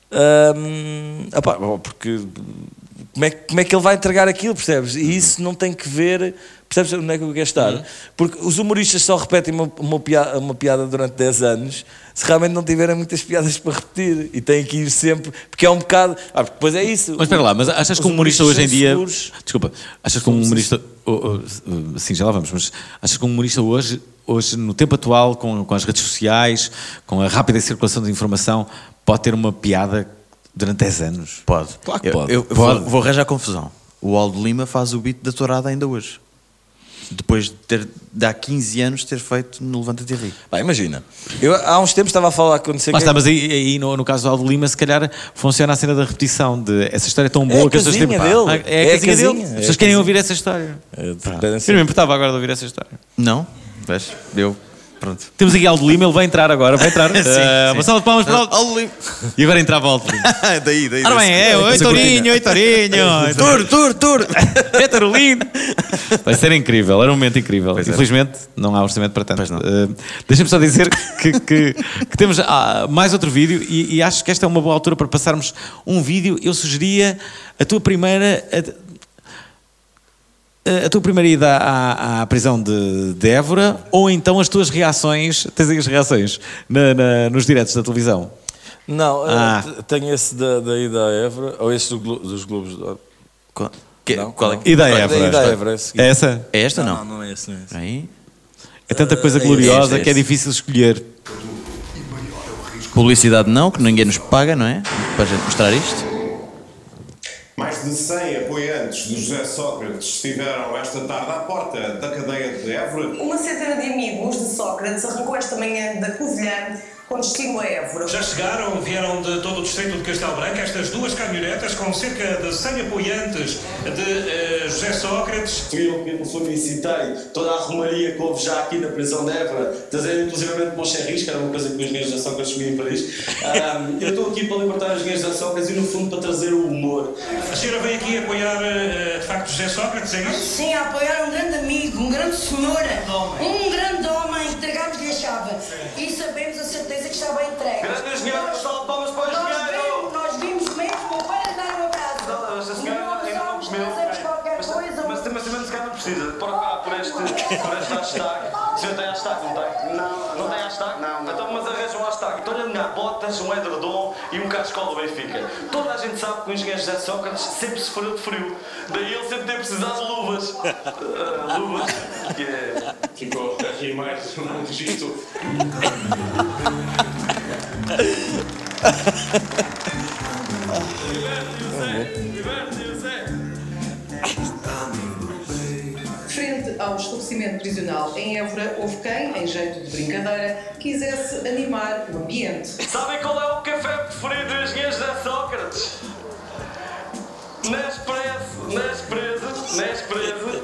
porque como é que ele vai entregar aquilo, percebes? E isso não tem que ver, percebes onde é que eu quero estar? Porque os humoristas só repetem uma piada durante 10 anos se realmente não tiverem muitas piadas para repetir, e têm que ir sempre, porque é um bocado, depois é isso. Mas espera lá, mas achas que um humorista hoje em dia, desculpa, achas que um humorista, sim, já lá vamos, mas achas que um humorista hoje no tempo atual, com as redes sociais, com a rápida circulação de informação, pode ter uma piada durante 10 anos? Pode. Claro que pode. Eu vou arranjar confusão. O Aldo Lima faz o beat da tourada ainda hoje, depois de há 15 anos ter feito no Levanta TV. Imagina, eu há uns tempos estava a falar com não sei quem. Mas aí no caso do Aldo Lima, se calhar funciona a cena da repetição, de essa história é tão boa que as pessoas têm. É a casinha dele. As pessoas querem ouvir essa história. Eu não me importava agora de ouvir essa história. Não? Vês? Pronto. Temos aqui Aldo Lima, ele vai entrar agora, uma salva de palmas para Aldo Lima. E agora entrava Aldo Lima. daí. Ora bem, oi Tourinho. Tur. É Tarolino. Vai ser incrível, era um momento incrível. Infelizmente, não há orçamento para tanto. Deixa-me só dizer que temos mais outro vídeo e acho que esta é uma boa altura para passarmos um vídeo. Eu sugeria a tua primeira ida à prisão de Évora, ou então as tuas reações, tens aí as reações nos diretos da televisão? Não, tenho esse da ida à Évora, ou esse dos Globos. Qual é? Ida à Évora. Ida à Évora, é essa? É esta ou não? Não é esse. Aí? É tanta coisa gloriosa que é difícil escolher. Publicidade não, que ninguém nos paga, não é? Para a gente mostrar isto. Mais de 100 apoiantes de José Sócrates estiveram esta tarde à porta da cadeia de Évora. Uma centena de amigos de Sócrates arrancou esta manhã da Covilhã com destino a Évora. Já vieram de todo o distrito de Castelo Branco estas 2 caminhonetas com cerca de 100 apoiantes de José Sócrates. Eu solicitei toda a romaria que houve já aqui na prisão de Évora, trazer inclusivamente Moncherris, que era uma coisa que os engenheiros de Sócrates comiam em Paris. Eu estou aqui para libertar os engenheiros de Sócrates e no fundo para trazer o humor. A senhora vem aqui apoiar de facto José Sócrates, é isso? Sim, a apoiar um grande amigo, um grande senhor, um grande homem, entregámos-lhe a chave. E sabemos a certeza que está bem entregue. Grande engenheiro, salve de palmas para o engenheiro! Nós vimos mesmo para lhe dar um abraço. Esta senhora ainda não comeu. Qualquer coisa. Mas também se calhar não precisa de procurar por este hashtag. O senhor tem hashtag, não tem? Não tem hashtag? Não. Então, mas arranja um hashtag. Estou-lhe a melhor botas, um edredom e um cascol do Benfica. Toda a gente sabe que o engenheiro José Sócrates sempre sofreu de frio. Daí ele sempre tem precisado de luvas. Luvas, que é... Ficou aqui mais um registro. Frente ao estabelecimento prisional em Évora, houve quem, em jeito de brincadeira, quisesse animar o ambiente. Sabem qual é o café preferido do engenheiro José Sócrates? Nespresso.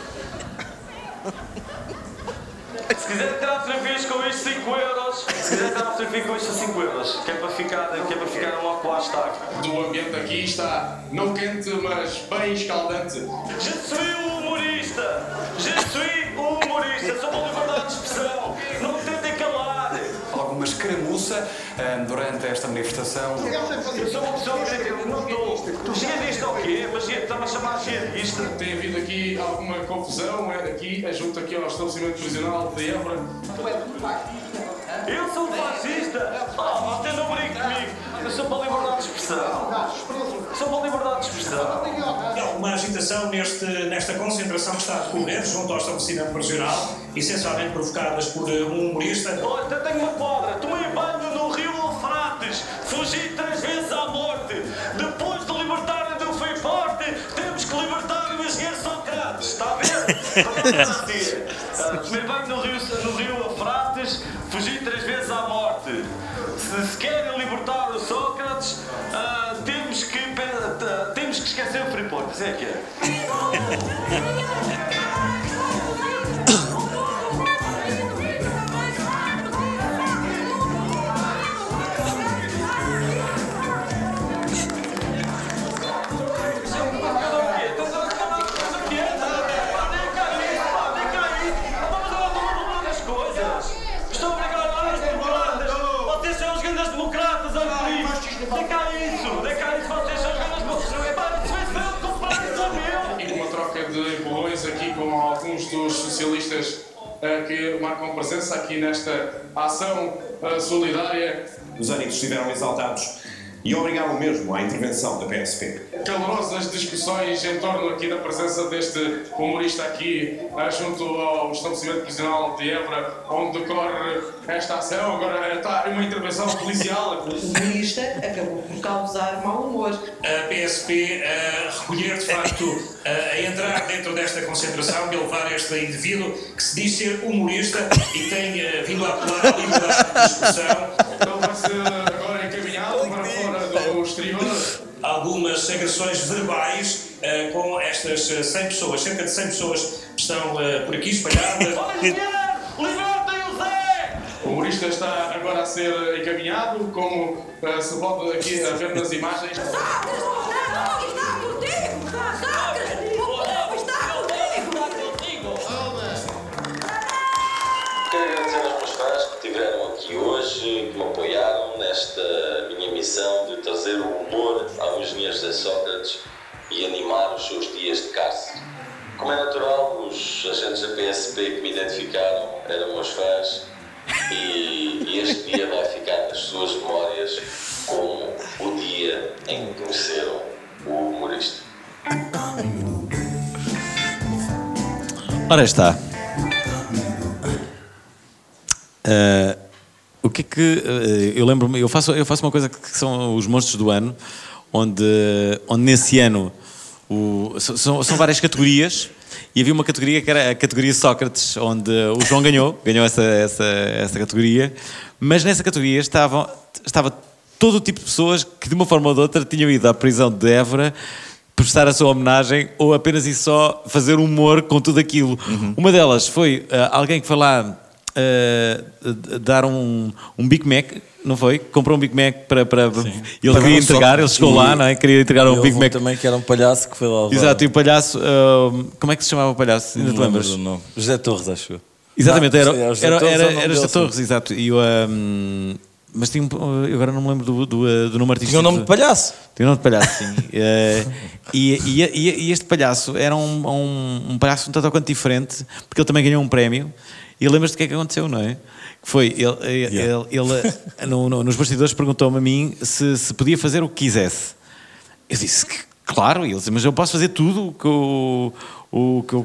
Se quiser tirar fotografias com isto, 5 euros. Se quiser tirar fotografia com isto, 5 euros. Que é para ficar logo com o hashtag. O ambiente aqui está não quente, mas bem escaldante. Je suis humorista. Sou uma liberdade de expressão. Não me tentem calar. Alguma escaramuça durante esta manifestação. Eu sou uma pessoa que não estou. Jihadista o quê? Mas está-me a chamar jihadista. Tem havido aqui alguma confusão aqui, junto aqui ao estabelecimento prisional de Évora. Eu sou um fascista! Você não brinque comigo! Eu sou para a liberdade de expressão! Há alguma agitação nesta concentração que está a decorrer junto ao estabelecimento prisional, essencialmente provocadas por um humorista. Olha, eu tenho uma quadra, tomei banho no rio Eufrates, fugi 3 vezes à morte. Depois de libertarem do Free Forte, temos que libertar o engenheiro Sócrates. Está a ver? Tomei banho no rio Eufrates, fugi 3 vezes à morte. Se querem libertar o Sócrates, temos que esquecer o Free Forte. Isso é que é. Aqui com alguns dos socialistas que marcam presença aqui nesta ação solidária. Os ânimos estiveram exaltados e obrigaram mesmo à intervenção da PSP. Calorosas discussões em torno aqui da presença deste humorista aqui junto ao estabelecimento prisional de Évora, onde decorre esta ação. Agora está uma intervenção policial. O humorista acabou por causar mau humor. A PSP recolher de facto a entrar dentro desta concentração e levar este indivíduo que se diz ser humorista e tem vindo a apelar à liberdade de discussão. Ele vai ser agora encaminhado para fora do exterior. Algumas agressões verbais com estas 100 pessoas, cerca de 100 pessoas que estão por aqui espalhadas. Libertem o Zé! O humorista está agora a ser encaminhado, como se pode aqui ver nas imagens. Quero agradecer aos meus fãs que estiveram aqui hoje, que me apoiaram nesta minha missão de trazer o humor ao engenheiro José Sócrates e animar os seus dias de cárcere. Como é natural, os agentes da PSP que me identificaram eram meus fãs e este dia vai ficar nas suas memórias como o dia em que conheceram o humorista. Ora está. O que é que eu lembro-me? Eu faço uma coisa que são os monstros do ano, onde nesse ano são várias categorias e havia uma categoria que era a categoria Sócrates, onde o João ganhou essa categoria, mas nessa categoria estava todo o tipo de pessoas que de uma forma ou de outra tinham ido à prisão de Évora prestar a sua homenagem ou apenas e só fazer humor com tudo aquilo. Uma delas foi alguém que foi lá dar um Big Mac, não foi? Comprou um Big Mac para ele queria entregar, ele chegou lá, não é? Queria entregar um Big Mac também, que era um palhaço que foi lá levar. Exato, e o palhaço, como é que se chamava o palhaço? Ainda te lembras? José Torres, acho eu. Exatamente, era José José Torres, exato. E Mas tinha eu agora não me lembro do nome artístico. Tinha o nome de palhaço. Tinha o nome de palhaço, sim. E este palhaço era um palhaço um tanto ou quanto diferente, porque ele também ganhou um prémio. E lembras-te do que é que aconteceu, não é? Que foi, ele nos bastidores perguntou-me a mim se podia fazer o que quisesse. Eu disse que, claro, e ele disse, mas eu posso fazer tudo o que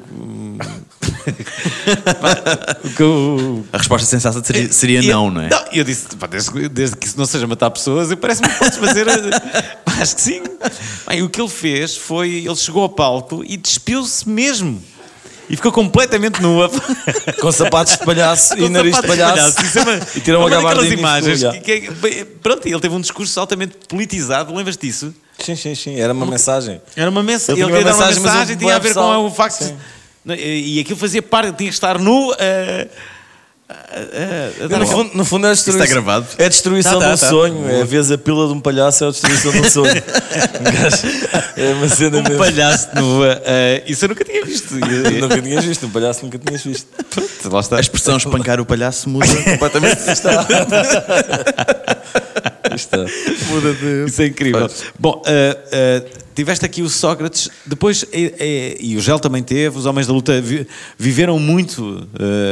eu... A resposta sensata seria não, não é? Não, eu disse, desde que isso não seja matar pessoas, parece-me que podes fazer. Acho que sim. Bem, o que ele fez foi, ele chegou ao palco e despiu-se mesmo. E ficou completamente nua. Com sapatos de palhaço e nariz de palhaço. E tirou uma daquelas imagens. Pronto, ele teve um discurso altamente politizado, lembras-te disso? Sim. Era uma mensagem. Era uma mensagem. Ele queria dar uma mensagem, tinha a ver com o facto... Sim. E aquilo fazia parte, tinha que estar nu... No fundo é está gravado. É a destruição de um sonho. É a vez a pila de um palhaço, é a destruição de um sonho. É uma cena mesmo. Palhaço nua. Isso eu nunca tinha visto. Nunca tinhas visto, um palhaço nunca tinhas visto. Pronto, lá está. A expressão espancar o palhaço muda completamente. Está. Muda de... Isso é incrível. Bom, tiveste aqui o Sócrates, depois, e o Gel também teve, os homens da luta viveram muito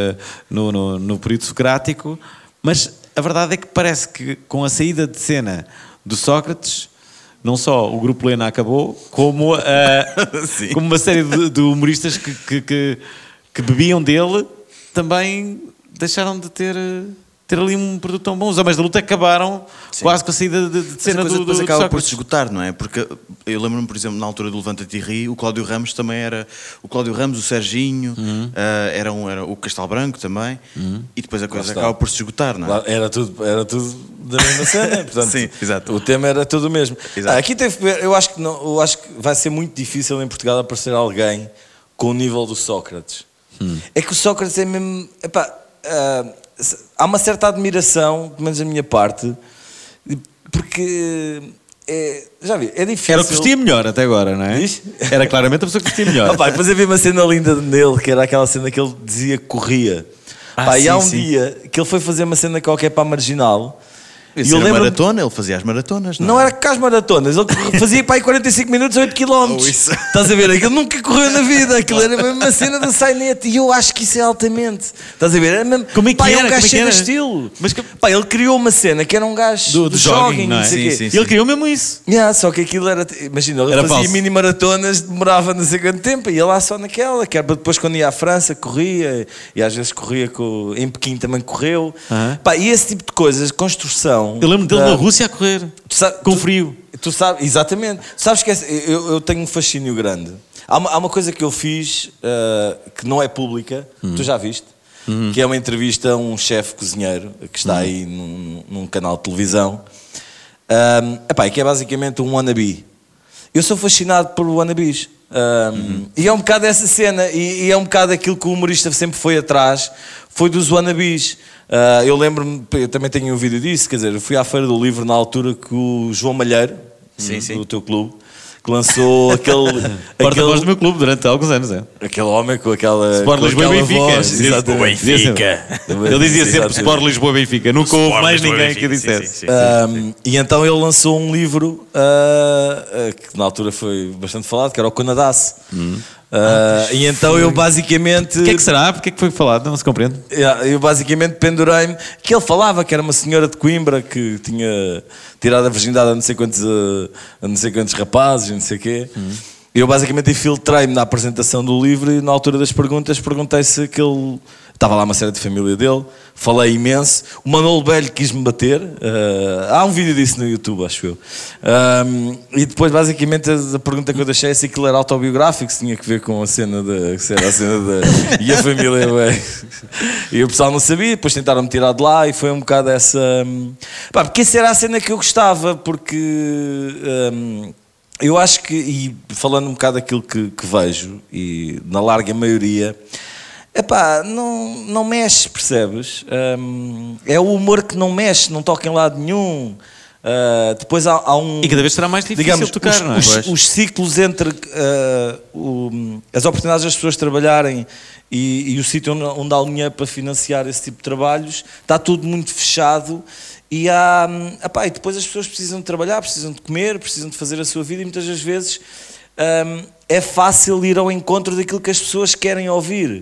no período socrático, mas a verdade é que parece que com a saída de cena do Sócrates, não só o Grupo Lena acabou, como uma série de humoristas que bebiam dele também deixaram de ter ali um produto tão bom. Os homens da luta acabaram quase com a saída de cena do depois acaba Sócrates. por se esgotar, não é? Porque eu lembro-me, por exemplo, na altura do Levanta-te e Ri, o Cláudio Ramos também era... O Cláudio Ramos, o Serginho, era o Castelo Branco também, e depois a coisa acaba por se esgotar, não é? Era tudo da mesma cena, portanto, sim, exato. O tema era tudo o mesmo. Aqui eu acho que vai ser muito difícil em Portugal aparecer alguém com o nível do Sócrates. É que o Sócrates é mesmo... há uma certa admiração, pelo menos da minha parte, porque já vi, é difícil. Era o que vestia melhor até agora, não é? Era claramente a pessoa que vestia melhor. Depois havia uma cena linda nele, que era aquela cena que ele dizia que corria. E há um dia que ele foi fazer uma cena qualquer para a Marginal. Isso era maratona, ele fazia as maratonas. Não era cá as maratonas, ele fazia para aí 45 minutos, 8 km. Estás a ver? Aquilo nunca correu na vida, aquilo era mesmo uma cena da sainete. E eu acho que isso é altamente. Estás a ver? Era mesmo, como é que era? Um gajo cheio de estilo. Mas ele criou uma cena que era um gajo do jogging, não é? Sim. Ele criou mesmo isso. Só que aquilo era. Imagina, ele fazia mini maratonas, demorava não sei quanto tempo, ia lá só naquela, que era depois quando ia à França, corria, e às vezes corria em Pequim também correu. E esse tipo de coisas, construção. Eu lembro dele na Rússia a correr, com frio. Tu sabes, exatamente. Tu sabes que eu tenho um fascínio grande. Há uma coisa que eu fiz que não é pública, tu já viste, que é uma entrevista a um chefe cozinheiro que está aí num canal de televisão, que é basicamente um wannabe. Eu sou fascinado por wannabes. E é um bocado essa cena, e é um bocado aquilo que o humorista sempre foi atrás, foi dos wannabes. Eu lembro-me, eu também tenho um vídeo disso, quer dizer, eu fui à Feira do Livro na altura que o João Malheiro, do teu clube, que lançou aquele porta-voz do meu clube durante alguns anos. Aquele homem com aquela Sport Lisboa e Benfica. Benfica. Ele dizia sempre Sport Lisboa e Benfica. Nunca houve mais ninguém que dissesse. E então ele lançou um livro que na altura foi bastante falado, que era o Conadace. E então eu basicamente... O que é que será? Porque é que foi falado? Não se compreende. Eu basicamente pendurei-me, que ele falava que era uma senhora de Coimbra que tinha tirado a virgindade a não sei quantos rapazes, não sei o quê. Eu basicamente infiltrei-me na apresentação do livro e na altura das perguntas perguntei se aquele... Estava lá uma série de família dele, falei imenso. O Manolo Belho quis-me bater. Há um vídeo disso no YouTube, acho eu. E depois, basicamente, a pergunta que eu deixei é se aquilo era autobiográfico, se tinha que ver com a cena e a família, ué. E o pessoal não sabia, depois tentaram-me tirar de lá e foi um bocado essa... porque essa era a cena que eu gostava, porque... eu acho que, e falando um bocado daquilo que vejo, e na larga maioria... não mexe, percebes? É o humor que não mexe, não toca em lado nenhum. Depois há um... E cada vez será mais difícil, digamos, tocar, não é? Os ciclos entre as oportunidades das pessoas trabalharem e o sítio onde há o dinheiro para financiar esse tipo de trabalhos, está tudo muito fechado E, e depois as pessoas precisam de trabalhar, precisam de comer, precisam de fazer a sua vida, e muitas das vezes é fácil ir ao encontro daquilo que as pessoas querem ouvir.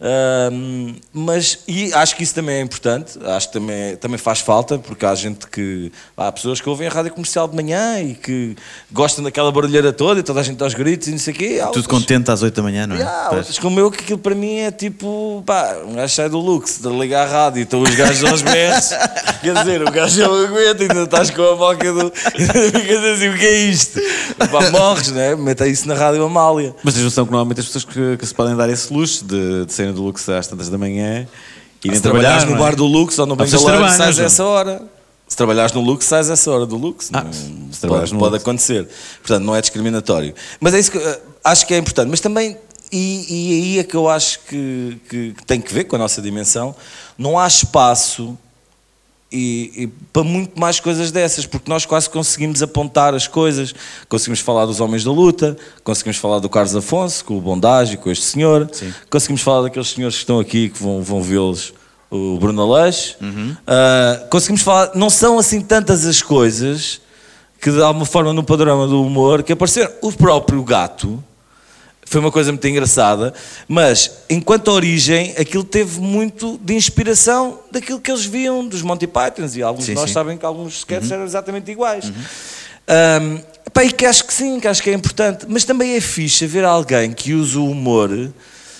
E acho que isso também é importante, acho que também faz falta, porque há gente que... Há pessoas que ouvem a rádio comercial de manhã e que gostam daquela barulheira toda e toda a gente aos gritos e não sei o quê. Tudo contente às 8 da manhã, não é? Outros como eu, que aquilo para mim é tipo... um gajo sai do luxo, de ligar a rádio e estão os gajos aos berros. Quer dizer, o gajo não aguenta, ainda estás com a boca do... Ainda ficas assim, o que é isto? Morres, não é? Meta isso na rádio Amália. Mas tens noção que normalmente as pessoas que se podem dar esse luxo de saírem do luxo às tantas da manhã e nem se trabalhares no bar do luxo ou no Bangalore, sais a essa hora. Se trabalhares no luxo, sais a essa hora do luxo. Pode acontecer. Portanto, não é discriminatório. Mas é isso que acho que é importante. Mas também, e aí é que eu acho que tem que ver com a nossa dimensão, não há espaço e para muito mais coisas dessas, porque nós quase conseguimos apontar as coisas, conseguimos falar dos homens da luta, conseguimos falar do Carlos Afonso, com o Bondage, com este senhor. Sim. Conseguimos falar daqueles senhores que estão aqui, que vão vê-los, o Bruno Aleixo. Conseguimos falar, não são assim tantas as coisas que de alguma forma no panorama do humor que apareceram. O próprio Gato foi uma coisa muito engraçada, mas enquanto origem aquilo teve muito de inspiração daquilo que eles viam dos Monty Pythons, e alguns de nós sabem que alguns sketches eram exatamente iguais. E que acho que sim, que acho que é importante, mas também é fixe ver alguém que usa o humor de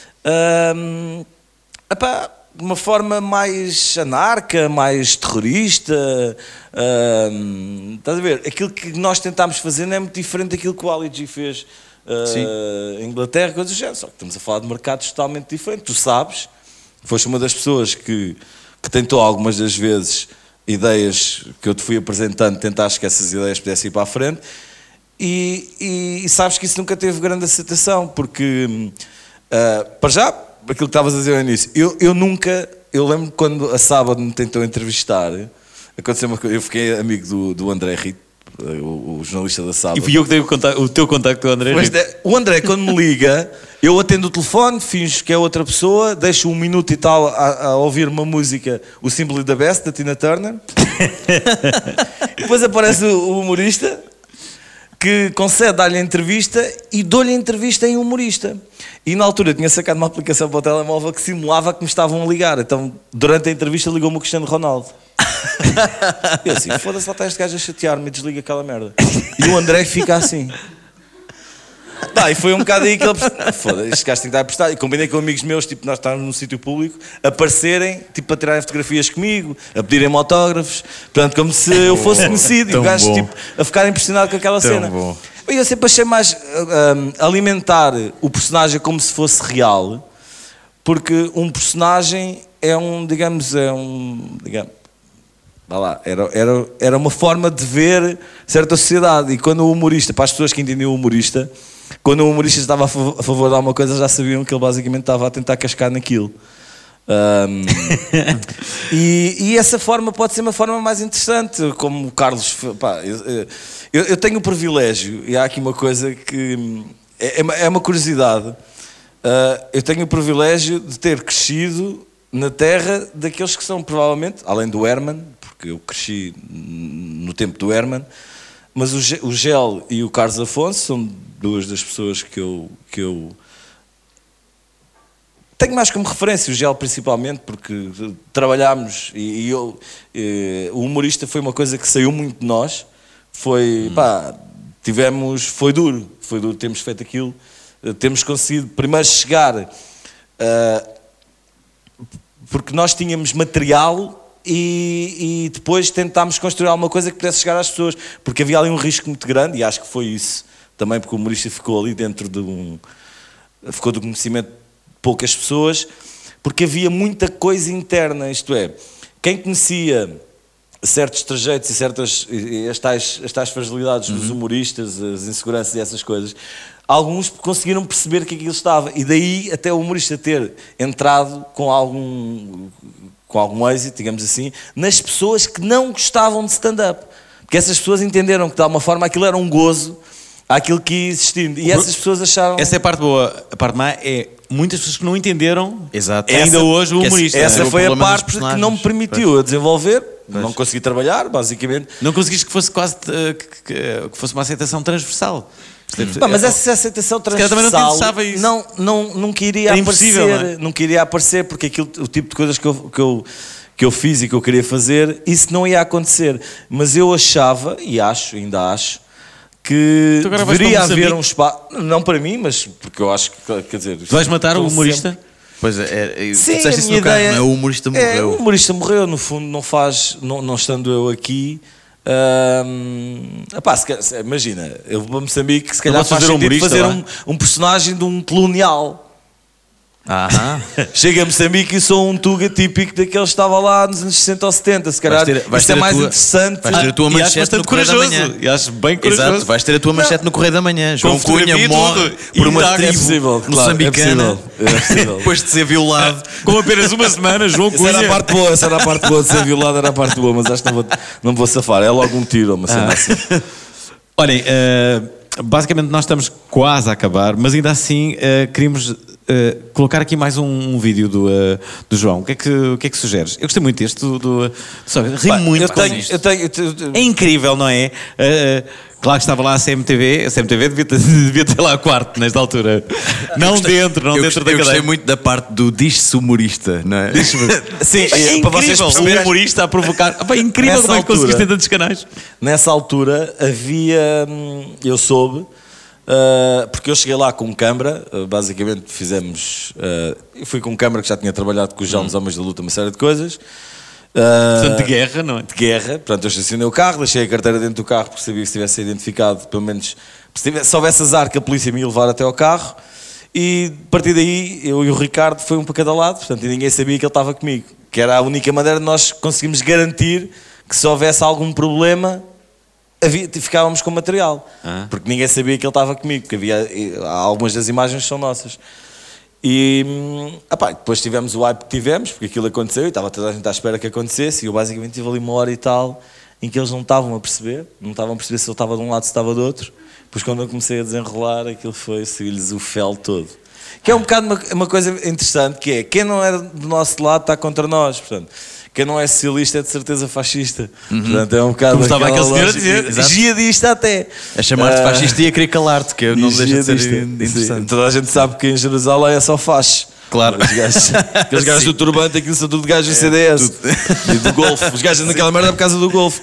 uma forma mais anarca, mais terrorista. Estás a ver? Aquilo que nós tentámos fazer não é muito diferente daquilo que o Ali G fez em Inglaterra, coisas do género, só que estamos a falar de mercados totalmente diferentes. Tu sabes, foste uma das pessoas que tentou algumas das vezes ideias que eu te fui apresentando, tentaste que essas ideias pudessem ir para a frente, e sabes que isso nunca teve grande aceitação, porque para já, aquilo que estavas a dizer no início, eu lembro quando a Sábado me tentou entrevistar, aconteceu uma coisa, eu fiquei amigo do André Rito, o jornalista da Sábado. E fui eu que dei o teu contacto com o André. Mas o André, quando me liga, eu atendo o telefone, finjo que é outra pessoa, deixo 1 minuto e tal a ouvir uma música, o Simply the Best, da Tina Turner. Depois aparece o humorista que concede dar-lhe a entrevista e dou-lhe a entrevista em humorista. E na altura eu tinha sacado uma aplicação para o telemóvel que simulava que me estavam a ligar. Então, durante a entrevista, ligou-me o Cristiano Ronaldo. Eu assim, foda-se, lá está este gajo a chatear-me e desliga aquela merda. E o André fica assim. E foi um bocado aí que ele... Foda-se, este gajo tem que estar a prestar. E combinei com amigos meus, tipo, nós estávamos num sítio público, aparecerem, tipo, para tirarem fotografias comigo, a pedirem-me autógrafos, portanto, como se eu fosse conhecido. E o gajo, tipo, a ficar impressionado com aquela cena. Bom. E eu sempre achei mais alimentar o personagem como se fosse real, porque um personagem era uma forma de ver certa sociedade. E quando o humorista, para as pessoas que entendiam o humorista, quando o humorista estava a favor de alguma coisa, já sabiam que ele basicamente estava a tentar cascar naquilo. E essa forma pode ser uma forma mais interessante, como o Carlos. Eu tenho o privilégio, e há aqui uma coisa que é uma curiosidade. Eu tenho o privilégio de ter crescido na terra daqueles que são provavelmente, além do Herman, porque eu cresci no tempo do Herman, mas o Gel e o Carlos Afonso são duas das pessoas que eu tenho mais como referência, o Gel principalmente, porque trabalhámos e o humorista foi uma coisa que saiu muito de nós, foi duro termos feito aquilo, temos conseguido primeiro chegar, porque nós tínhamos material e depois tentámos construir alguma coisa que pudesse chegar às pessoas, porque havia ali um risco muito grande, e acho que foi isso também, porque o humorista ficou ali dentro ficou do conhecimento de poucas pessoas, porque havia muita coisa interna, isto é, quem conhecia certos trajeitos e as tais fragilidades dos humoristas, as inseguranças e essas coisas, alguns conseguiram perceber que aquilo estava, e daí até o humorista ter entrado com algum êxito, digamos assim, nas pessoas que não gostavam de stand-up, porque essas pessoas entenderam que de alguma forma aquilo era um gozo àquilo que ia existindo, e essas pessoas acharam... Essa é a parte boa. A parte má é muitas pessoas que não entenderam. Exato. Ainda hoje o humorista. Essa foi a parte que não me permitiu a desenvolver, não consegui trabalhar, basicamente. Não conseguiste que fosse quase que fosse uma aceitação transversal. Mas essa aceitação transversal nunca iria aparecer, nunca iria aparecer, porque o tipo de coisas que eu fiz e que eu queria fazer, isso não ia acontecer. Mas eu achava, e ainda acho, que deveria haver um espaço, não para mim, mas porque eu acho que, quer dizer... Tu vais matar o humorista? Sempre... Pois sim, tu disseste isso no carro, não é? O humorista morreu. O humorista morreu, no fundo, não estando eu aqui... imagina, eu vou a Moçambique, se calhar faz sentido fazer um personagem de um colonial. Chega a Moçambique e sou um Tuga típico daquele que estava lá nos anos 60 ou 70. Se calhar isto é mais interessante. Vais ter a tua manchete no Correio da Manhã. E acho bem corajoso. Exato, vais ter a tua manchete no Correio da Manhã. João Cunha morre por uma tribo moçambicana depois de ser violado. Com apenas uma semana, João Cunha. Essa era a parte boa de ser violado, era a parte boa, mas acho que não vou safar. É logo um tiro, uma cena assim. Olhem, basicamente nós estamos quase a acabar, mas ainda assim queríamos colocar aqui mais um vídeo do João. O que é que sugeres? Eu gostei muito deste ri muito com isto. É incrível, não é? Claro que estava lá a CMTV devia ter lá quarto nesta altura. Não dentro da cadeia. Eu gostei muito da parte do diz-se humorista, não é? Sim, é incrível, para vocês perceberem. O humorista a provocar. É incrível como é que conseguiste em tantos canais. Nessa altura havia, eu soube, porque eu cheguei lá com câmara, basicamente fizemos, eu fui com câmara que já tinha trabalhado com os Jaumes Homens da Luta, uma série de coisas. Portanto, de guerra, não é? De guerra, portanto eu estacionei o carro, deixei a carteira dentro do carro porque sabia que se tivesse identificado, pelo menos se houvesse azar que a polícia me ia levar até ao carro, e a partir daí eu e o Ricardo foi um para cada lado, portanto, e ninguém sabia que ele estava comigo, que era a única maneira de nós conseguirmos garantir que se houvesse algum problema ficávamos com material, porque ninguém sabia que ele estava comigo, porque algumas das imagens são nossas. E depois tivemos o hype que tivemos, porque aquilo aconteceu e estava toda a gente à espera que acontecesse, e eu basicamente tive ali uma hora e tal em que eles não estavam a perceber se ele estava de um lado, se estava do outro. Depois quando eu comecei a desenrolar, aquilo foi seguir-lhes o fel todo. Que é um bocado uma coisa interessante, que é, quem não é do nosso lado está contra nós, portanto. Quem não é socialista é de certeza fascista. Portanto, é um bocado. Como estava aquele senhor a dizer, jihadista até. A chamar-te fascista e a querer calar-te, que eu não deixa de ser interessante. Sim. Toda a gente sabe que em Jerusalém é só faz. Claro. Aqueles gajos do turbante, aquilo são tudo gajos do CDS. E do golfe. Os gajos naquela merda por causa do golfe.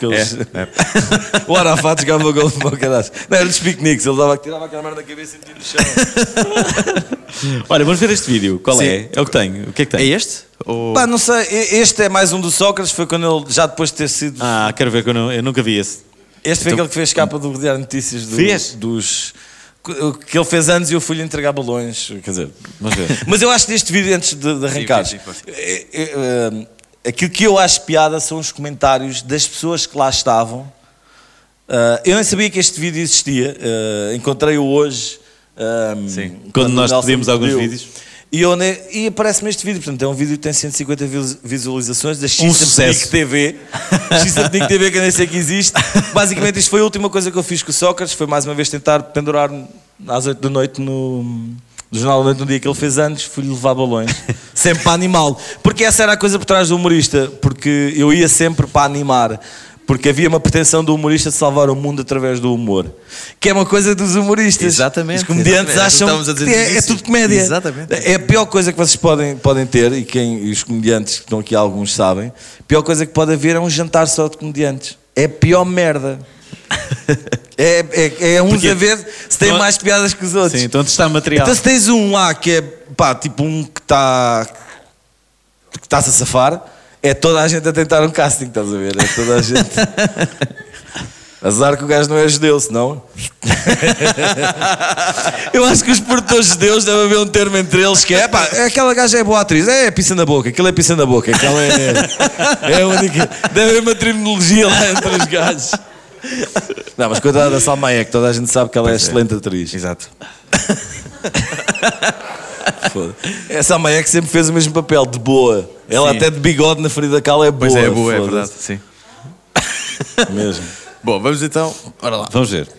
O Arafat jogava golfe para o caralho. Não, era dos piqueniques. Ele tirava aquela merda da cabeça e metia no chão. Olha, vamos ver este vídeo. Qual é? É o que tenho. O que é que tem? É este? Não sei. Este é mais um do Sócrates. Foi quando ele, já depois de ter sido... quero ver, que eu nunca vi esse. Este foi aquele que fez capa do Diário de Notícias dos... que ele fez anos e eu fui-lhe entregar balões, quer dizer, vamos ver. Mas eu acho que neste vídeo, antes de arrancar, aquilo que eu acho piada são os comentários das pessoas que lá estavam. Eu nem sabia que este vídeo existia, encontrei-o hoje. Quando nós pedimos alguns vídeos. E aparece-me este vídeo, portanto é um vídeo que tem 150 visualizações da X-Sapnic TV. X-Sapnic TV, que eu nem sei que existe. Basicamente isto foi a última coisa que eu fiz com o Sócrates, foi mais uma vez tentar pendurar-me às 8 da noite no Jornal da Noite, no dia que ele fez anos, fui-lhe levar balões, sempre para animá-lo, porque essa era a coisa por trás do humorista, porque eu ia sempre para animar. Porque havia uma pretensão do humorista de salvar o mundo através do humor. Que é uma coisa dos humoristas. Exatamente. Os comediantes acham que é tudo comédia. Exatamente. É a pior coisa que vocês podem ter, e os comediantes que estão aqui, alguns sabem, a pior coisa que pode haver é um jantar só de comediantes. É a pior merda. É uns a ver se tem mais piadas que os outros. Sim, então está material. Então se tens um lá que é tipo um que está-se a safar, é toda a gente a tentar um casting, estás a ver? É toda a gente. Azar que o gajo não é judeu, senão. Eu acho que os produtores judeus devem haver um termo entre eles que é aquela gaja é boa atriz, pisa na boca, aquilo é pisa na boca, aquela é a única. Deve haver uma terminologia lá entre os gajos. Não, mas coitada da Salma Hayek, toda a gente sabe que ela é excelente atriz. Exato. Essa Salma Hayek sempre fez o mesmo papel, de boa. Ela até de bigode na Frida Kahlo é boa. Pois é boa, é verdade, sim. Mesmo. Bom, vamos então, ora lá. Vamos ver.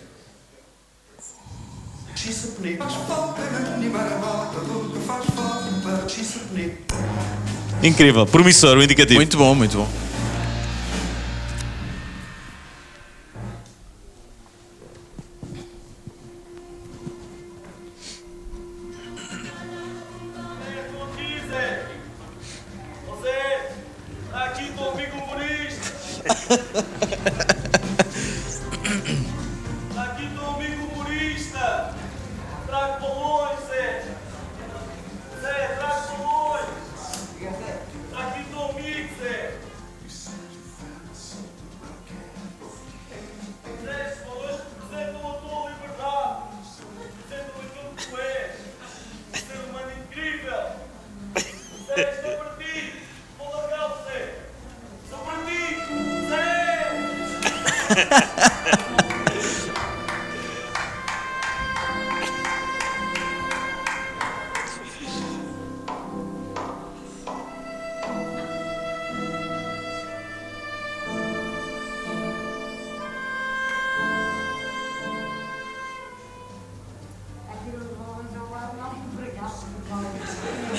Incrível, promissor, o indicativo. Muito bom, muito bom.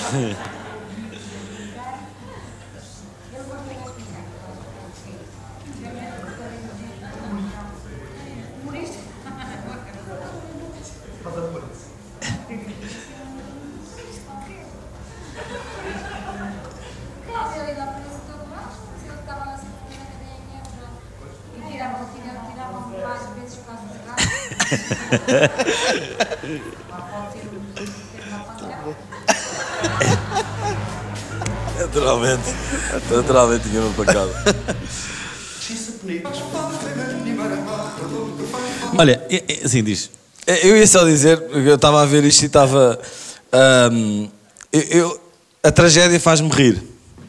Naturalmente tinha-me apagado. Olha, assim diz. Eu ia só dizer, eu estava a ver isto e estava... a tragédia faz-me rir.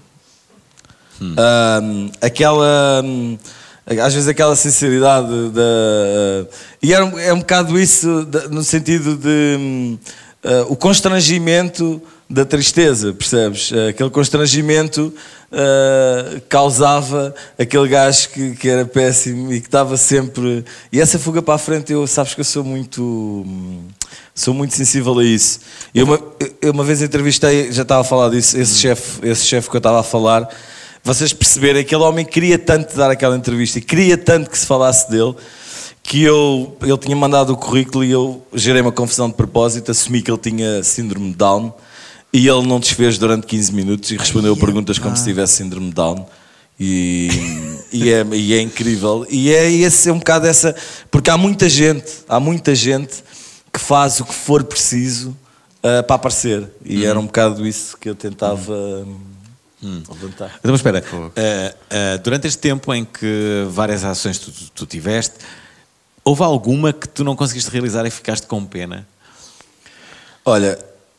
Às vezes aquela sinceridade e é um bocado isso no sentido de o constrangimento da tristeza, percebes? Aquele constrangimento causava aquele gajo que era péssimo e que estava sempre... E essa fuga para a frente, sabes que eu sou muito sensível a isso. Eu uma vez entrevistei, já estava a falar disso, esse chefe que eu estava a falar, vocês perceberem, aquele homem queria tanto dar aquela entrevista e queria tanto que se falasse dele, que ele tinha mandado o currículo e eu gerei uma confusão de propósito, assumi que ele tinha síndrome de Down e ele não desfez durante 15 minutos e respondeu perguntas como se tivesse síndrome de Down e é incrível. E é um bocado essa... Porque há muita gente que faz o que for preciso para aparecer e era um bocado isso que eu tentava... levantar. Então, espera, durante este tempo em que várias ações tu tiveste, houve alguma que tu não conseguiste realizar e ficaste com pena? Olha,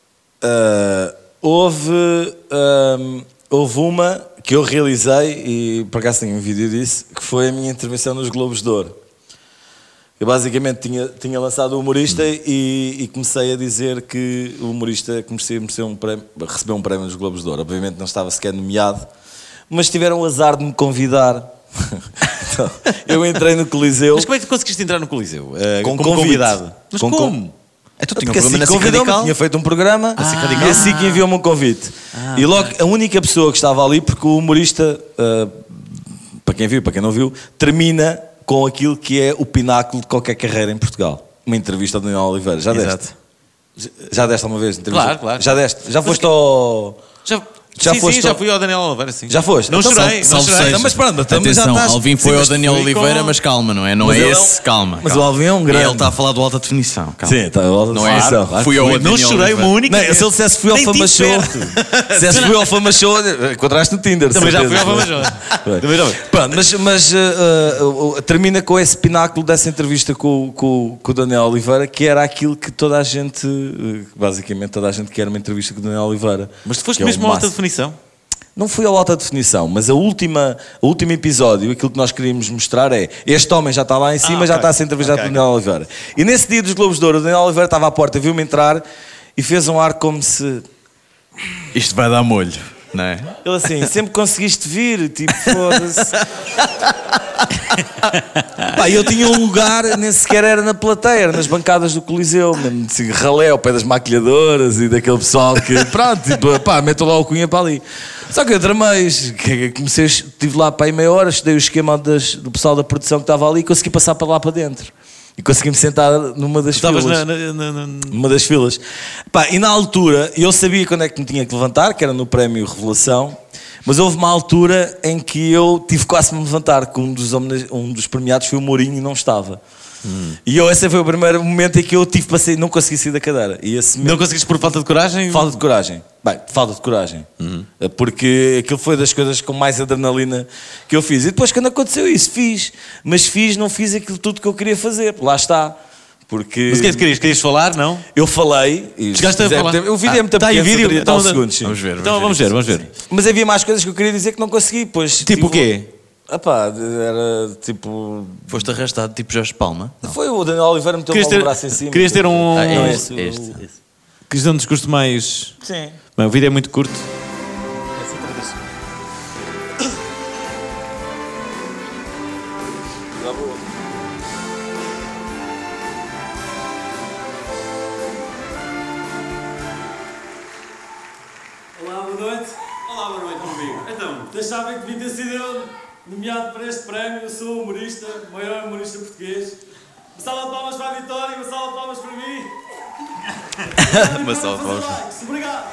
houve uma que eu realizei e por acaso tenho um vídeo disso, que foi a minha intervenção nos Globos de Ouro. Eu basicamente tinha lançado o Humorista e comecei a dizer que o Humorista recebeu um prémio nos Globos de Ouro. Obviamente não estava sequer nomeado, mas tiveram o azar de me convidar. Então, eu entrei no Coliseu. Mas como é que tu conseguiste entrar no Coliseu? Como convidado? Mas como? Tu tinha um programa na SIC Radical? Tinha feito um programa e a SIC enviou-me um convite. E logo a única pessoa que estava ali, porque o Humorista, para quem viu, para quem não viu, termina com aquilo que é o pináculo de qualquer carreira em Portugal. Uma entrevista ao Daniel Oliveira. Já deste? Já deste alguma vez? Claro. Já deste? Já foste ao... Já fui ao Daniel Oliveira, sim. Já foste? Não chorei. Mas pronto, atenção, Alvin foi ao Daniel Oliveira, mas calma, não é? Não é esse, calma. Mas o Alvin é um grande... Ele está a falar do alta definição, calma. Sim, está a alta definição. Não é? Fui ao Daniel Não chorei uma única vez. Se ele dissesse fui ao Fama Show... Se fui ao Fama Show, encontraste no Tinder. Também já fui ao Fama Show. Pronto, mas termina com esse pináculo dessa entrevista com o Daniel Oliveira, que era aquilo que toda a gente... Basicamente toda a gente quer uma entrevista com o Daniel Oliveira. Mas tu foste mesmo a alta definição? Não fui ao alta definição, mas o último episódio, aquilo que nós queríamos mostrar é este homem já está lá em cima, já está a ser entrevistado por Daniel Oliveira. E nesse dia dos Globos de Ouro, o Daniel Oliveira estava à porta, viu-me entrar e fez um ar como se... Isto vai dar molho, não é? Ele assim, sempre conseguiste vir, tipo, foda-se. Eu tinha um lugar, nem sequer era na plateia, era nas bancadas do Coliseu, mesmo assim, ralé ao pé das maquilhadoras e daquele pessoal que, pronto, tipo, meto lá o cunha para ali. Só que eu tramei, estive lá para aí meia hora, estudei o esquema do pessoal da produção que estava ali e consegui passar para lá para dentro. E consegui-me sentar numa das filas. Numa das filas. E na altura, eu sabia quando é que me tinha que levantar, que era no prémio Revelação, mas houve uma altura em que eu tive quase de me levantar, que um dos premiados foi o Mourinho e não estava. E esse foi o primeiro momento em que eu tive para sair, não consegui sair da cadeira. E não conseguiste por falta de coragem? Falta de coragem. Falta de coragem. Porque aquilo foi das coisas com mais adrenalina que eu fiz. E depois quando aconteceu isso, não fiz aquilo tudo que eu queria fazer. Lá está. Porque... Mas o que é que querias? Querias falar, não? Eu falei. Chegaste a falar? O vídeo é muito pequeno, aí vídeo? Então, segundos, sim. Vamos ver. Mas havia mais coisas que eu queria dizer que não consegui. Pois, tipo o quê? Era tipo... Foste arrastado tipo Jorge Palma? Não. Foi o Daniel Oliveira meteu o braço em cima. Querias ter um... Este. Querias ter um discurso mais... Sim. Bem, o vídeo é muito curto. então? Vocês sabem que devia ter sido eu nomeado para este prémio. Eu sou humorista, o maior humorista português. Uma salva de palmas para a Vitória, uma salva de palmas para mim. Uma salva de palmas. Obrigado.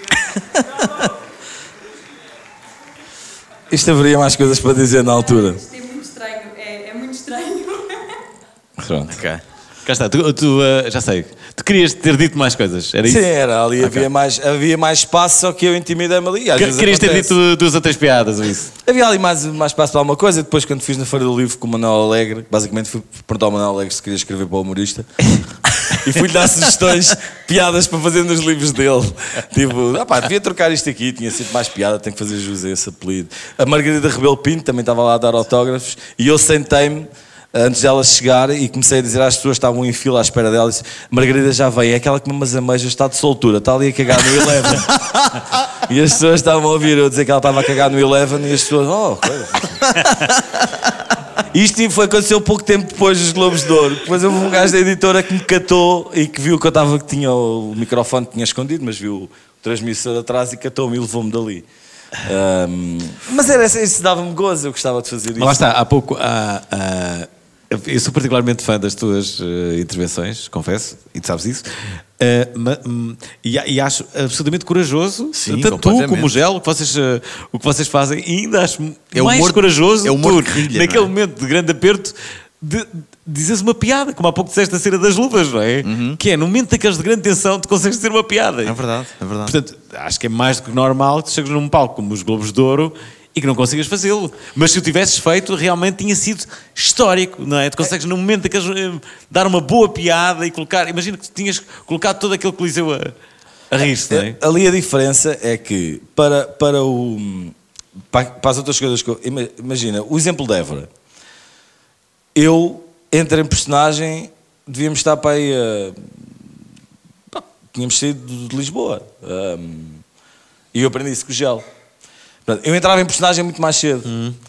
Isto haveria mais coisas para dizer na altura. Isto é muito estranho, é muito estranho. Pronto. Ok. Cá está, tu já sei. Tu querias ter dito mais coisas, era isso? Sim, era. Ali havia mais espaço, só que eu intimidei-me ali. Querias ter dito 2 ou 3 piadas ou isso? Havia ali mais espaço para alguma coisa. Depois, quando fiz na Feira do Livro com o Manuel Alegre, basicamente fui perguntar ao Manuel Alegre se queria escrever para o humorista. E fui-lhe dar sugestões, piadas para fazer nos livros dele. Tipo, devia trocar isto aqui, tinha sido mais piada, tenho que fazer jus a esse apelido. A Margarida Rebelo Pinto também estava lá a dar autógrafos e eu sentei-me antes dela chegar e comecei a dizer às pessoas que estavam em fila à espera dela, disse, Margarida já veio, é aquela que umas ameijas, está de soltura, está ali a cagar no Eleven. E as pessoas estavam a ouvir eu dizer que ela estava a cagar no Eleven e as pessoas, Isto aconteceu pouco tempo depois dos Globos de Ouro. Depois houve um gajo da editora que me catou e que viu que eu tinha o microfone, tinha escondido, mas viu o transmissor atrás e catou-me e levou-me dali. Mas era isso, dava-me gozo, eu gostava de fazer isso. Lá está, há pouco eu sou particularmente fã das tuas intervenções, confesso, e tu sabes isso. E acho absolutamente corajoso, sim, tanto tu como o Gel, o que vocês fazem, e ainda acho mais corajoso naquele momento de grande aperto de dizeres uma piada, como há pouco disseste a cena das luvas, não é? Que é, no momento daqueles de grande tensão, tu consegues dizer uma piada. É verdade, é verdade. Portanto, acho que é mais do que normal que tu chegas num palco como os Globos de Ouro e que não consigas fazê-lo. Mas se o tivesses feito, realmente tinha sido histórico, não é? Tu consegues, no momento daqueles, dar uma boa piada e colocar... Imagina que tu tinhas colocado todo aquele coliseu a rir-se, não é? Ali a diferença é que, para as outras coisas... Imagina, o exemplo de Évora. Eu entrei em personagem, devíamos estar para aí... tínhamos saído de Lisboa. E eu aprendi isso com o Gel. Eu entrava em personagem muito mais cedo.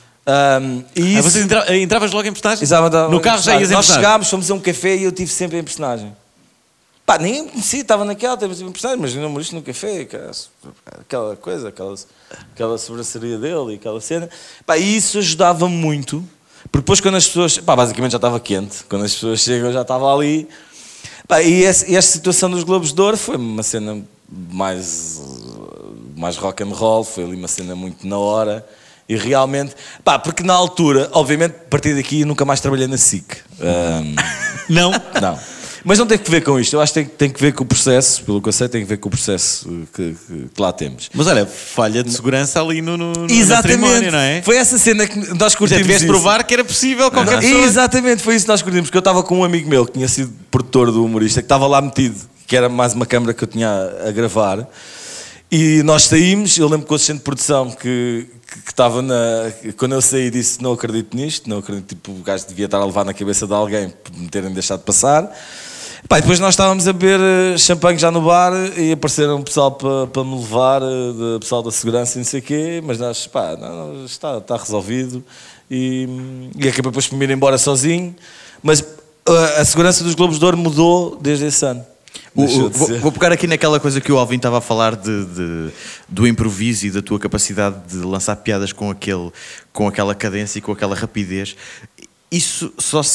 E isso... Você entravas logo em personagem? Exato, no carro já ias em Nós personagem? chegámos, fomos a um café e eu estive sempre em personagem. Ninguém me conhecia, estava naquela, teve em personagem, mas não moriste no café, aquela coisa, aquela sobranceria dele e aquela cena. E isso ajudava-me muito, porque depois quando as pessoas... basicamente já estava quente, quando as pessoas chegam já estava ali. E esta situação dos Globos de Ouro foi uma cena mais rock and roll, foi ali uma cena muito na hora e realmente, porque na altura, obviamente, a partir daqui eu nunca mais trabalhei na SIC. Não? Não. Mas não tem que ver com isto, eu acho que tem que ver com o processo, pelo que eu sei, tem que ver com o processo que lá temos. Mas olha, falha de segurança ali na cerimónia, não é? Foi essa cena que nós curtimos. Já tiveste de provar que era possível qualquer pessoa. Exatamente, foi isso que nós curtimos, porque eu estava com um amigo meu que tinha sido produtor do humorista, que estava lá metido, que era mais uma câmara que eu tinha a gravar, e nós saímos. Eu lembro que o assistente de produção que estava quando eu saí disse, não acredito nisto, não acredito, tipo, o gajo devia estar a levar na cabeça de alguém por me terem deixado passar. Depois nós estávamos a beber champanhe já no bar e apareceram pessoal para me levar, pessoal da segurança e não sei o quê, mas nós, está resolvido e acabei depois por me ir embora sozinho, mas a segurança dos Globos de Ouro mudou desde esse ano. Vou pegar aqui naquela coisa que o Alvin estava a falar do improviso e da tua capacidade de lançar piadas com aquela cadência e com aquela rapidez. Isso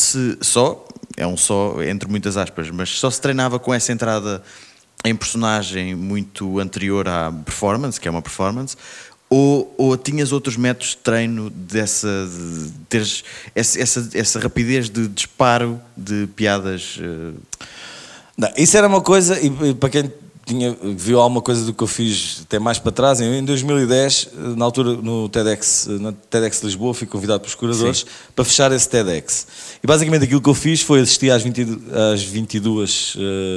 é um só entre muitas aspas, mas só se treinava com essa entrada em personagem muito anterior à performance, que é uma performance, ou tinhas outros métodos de treino de teres essa rapidez de disparo de piadas? Não, isso era uma coisa, e para quem viu alguma coisa do que eu fiz até mais para trás, em 2010, na altura na TEDx Lisboa, fui convidado pelos curadores para fechar esse TEDx. E basicamente aquilo que eu fiz foi assistir aos 22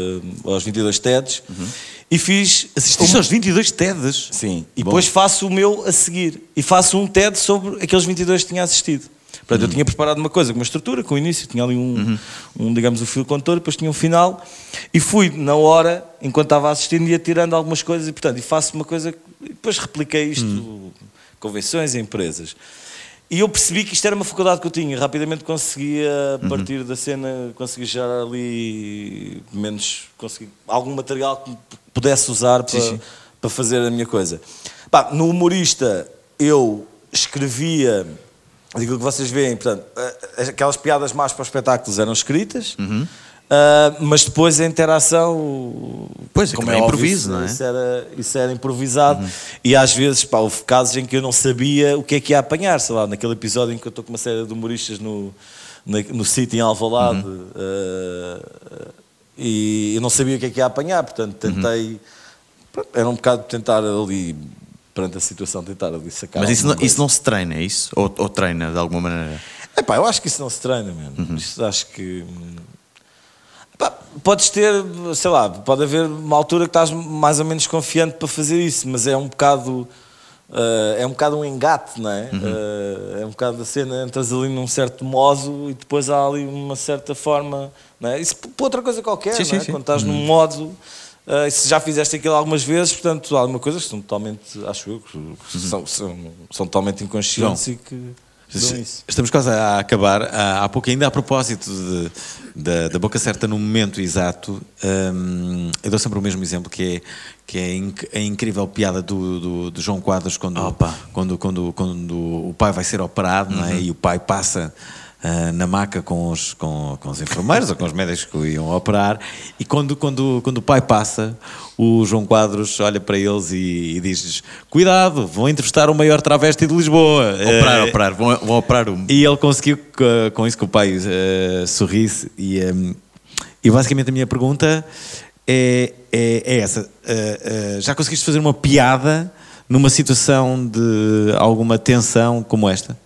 TEDs e fiz... Assististe aos 22 TEDs? Sim. E depois faço o meu a seguir. E faço um TED sobre aqueles 22 que tinha assistido. Portanto, eu tinha preparado uma coisa, com uma estrutura, com o início, tinha ali digamos, um fio condutor, depois tinha um final, e fui, na hora, enquanto estava assistindo, ia tirando algumas coisas, e portanto, faço uma coisa, e depois repliquei isto, convenções e empresas. E eu percebi que isto era uma faculdade que eu tinha, rapidamente conseguia, a partir da cena, conseguia gerar ali, consegui algum material que pudesse usar para fazer a minha coisa. No humorista... eu escrevia aquilo que vocês veem, portanto, aquelas piadas mais para os espetáculos eram escritas, mas depois a interação, pois, como é óbvio, improviso, não é? Isso era improvisado, e às vezes houve casos em que eu não sabia o que é que ia apanhar, sei lá, naquele episódio em que eu estou com uma série de humoristas no sítio em Alvalade, e eu não sabia o que é que ia apanhar, portanto tentei, era um bocado de tentar ali, perante a situação, tentar ali sacar. Mas isso não se treina, é isso? Ou treina de alguma maneira? Epá, eu acho que isso não se treina mesmo. Isso acho que... Epá, podes ter, sei lá, pode haver uma altura que estás mais ou menos confiante para fazer isso, mas é um bocado um engate, não é? É um bocado a cena, entras ali num certo modo e depois há ali uma certa forma, não é? Isso por outra coisa qualquer, não é? Quando estás num modo... se já fizeste aquilo algumas vezes, portanto, há alguma coisa que são totalmente, acho eu, que são totalmente inconscientes e que dão isso. Estamos quase a acabar. Há pouco, ainda a propósito da boca certa no momento exato, eu dou sempre o mesmo exemplo, que é a incrível piada do João Quadros quando o pai vai ser operado, não é? E o pai passa... na maca com os enfermeiros ou com os médicos que o iam operar, e quando o pai passa, o João Quadros olha para eles e diz-lhes: cuidado, vão entrevistar o maior travesti de Lisboa. Vão operar um. E ele conseguiu, com isso que o pai sorrisse, e basicamente a minha pergunta é essa: já conseguiste fazer uma piada numa situação de alguma tensão como esta?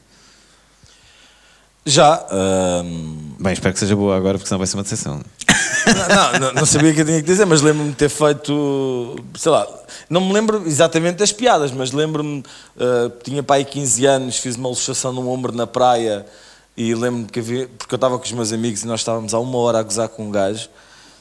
Já. Bem, espero que seja boa agora, porque senão vai ser uma decepção. Não sabia o que eu tinha que dizer, mas lembro-me de ter feito, sei lá, não me lembro exatamente das piadas, mas lembro-me, tinha pai 15 anos, fiz uma luxação no ombro na praia e lembro-me que havia, porque eu estava com os meus amigos e nós estávamos há 1 hora a gozar com um gajo,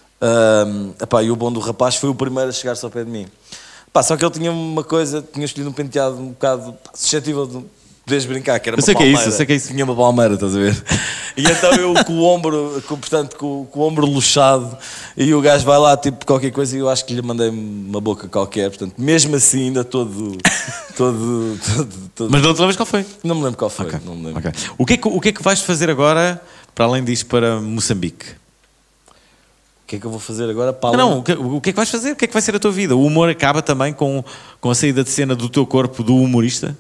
e o bom do rapaz foi o primeiro a chegar-se ao pé de mim. Só que ele tinha uma coisa, tinha escolhido um penteado um bocado suscetível de... Podes brincar, que era uma palmeira. Eu sei que é isso. Tinha uma palmeira, estás a ver? E então eu com o ombro, com o ombro luxado, e o gajo vai lá, tipo, qualquer coisa, e eu acho que lhe mandei uma boca qualquer, portanto, mesmo assim, ainda todo. Mas não te lembras qual foi? Não me lembro qual foi. Okay. Não me lembro. Okay. O que é que vais fazer agora, para além disso, para Moçambique? O que é que eu vou fazer agora para além... Não, o que é que vais fazer? O que é que vai ser a tua vida? O humor acaba também com a saída de cena do teu corpo do humorista?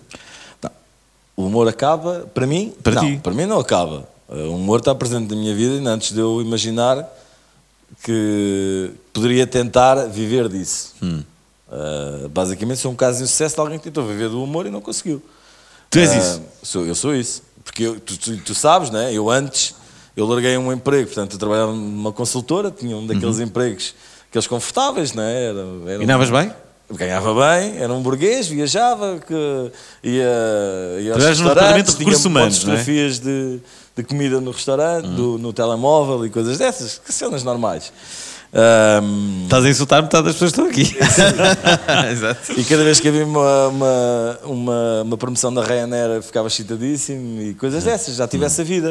O humor acaba, para mim? Para ti? Para mim não acaba. O humor está presente na minha vida ainda antes de eu imaginar que poderia tentar viver disso. Basicamente sou um caso de sucesso de alguém que tentou viver do humor e não conseguiu. Tu és isso? Eu sou isso. Porque tu sabes, né? Eu larguei um emprego, portanto eu trabalhava numa consultora, tinha um daqueles empregos, aqueles confortáveis, né? Ganhavas bem? Ganhava bem, era um burguês, viajava, ia aos restaurantes, tinha fotografias de comida no restaurante, no telemóvel e coisas dessas, que cenas normais. Estás a insultar metade das pessoas que estão aqui. Exato. E cada vez que havia uma promoção da Ryanair ficava excitadíssimo e coisas dessas, já tive essa vida.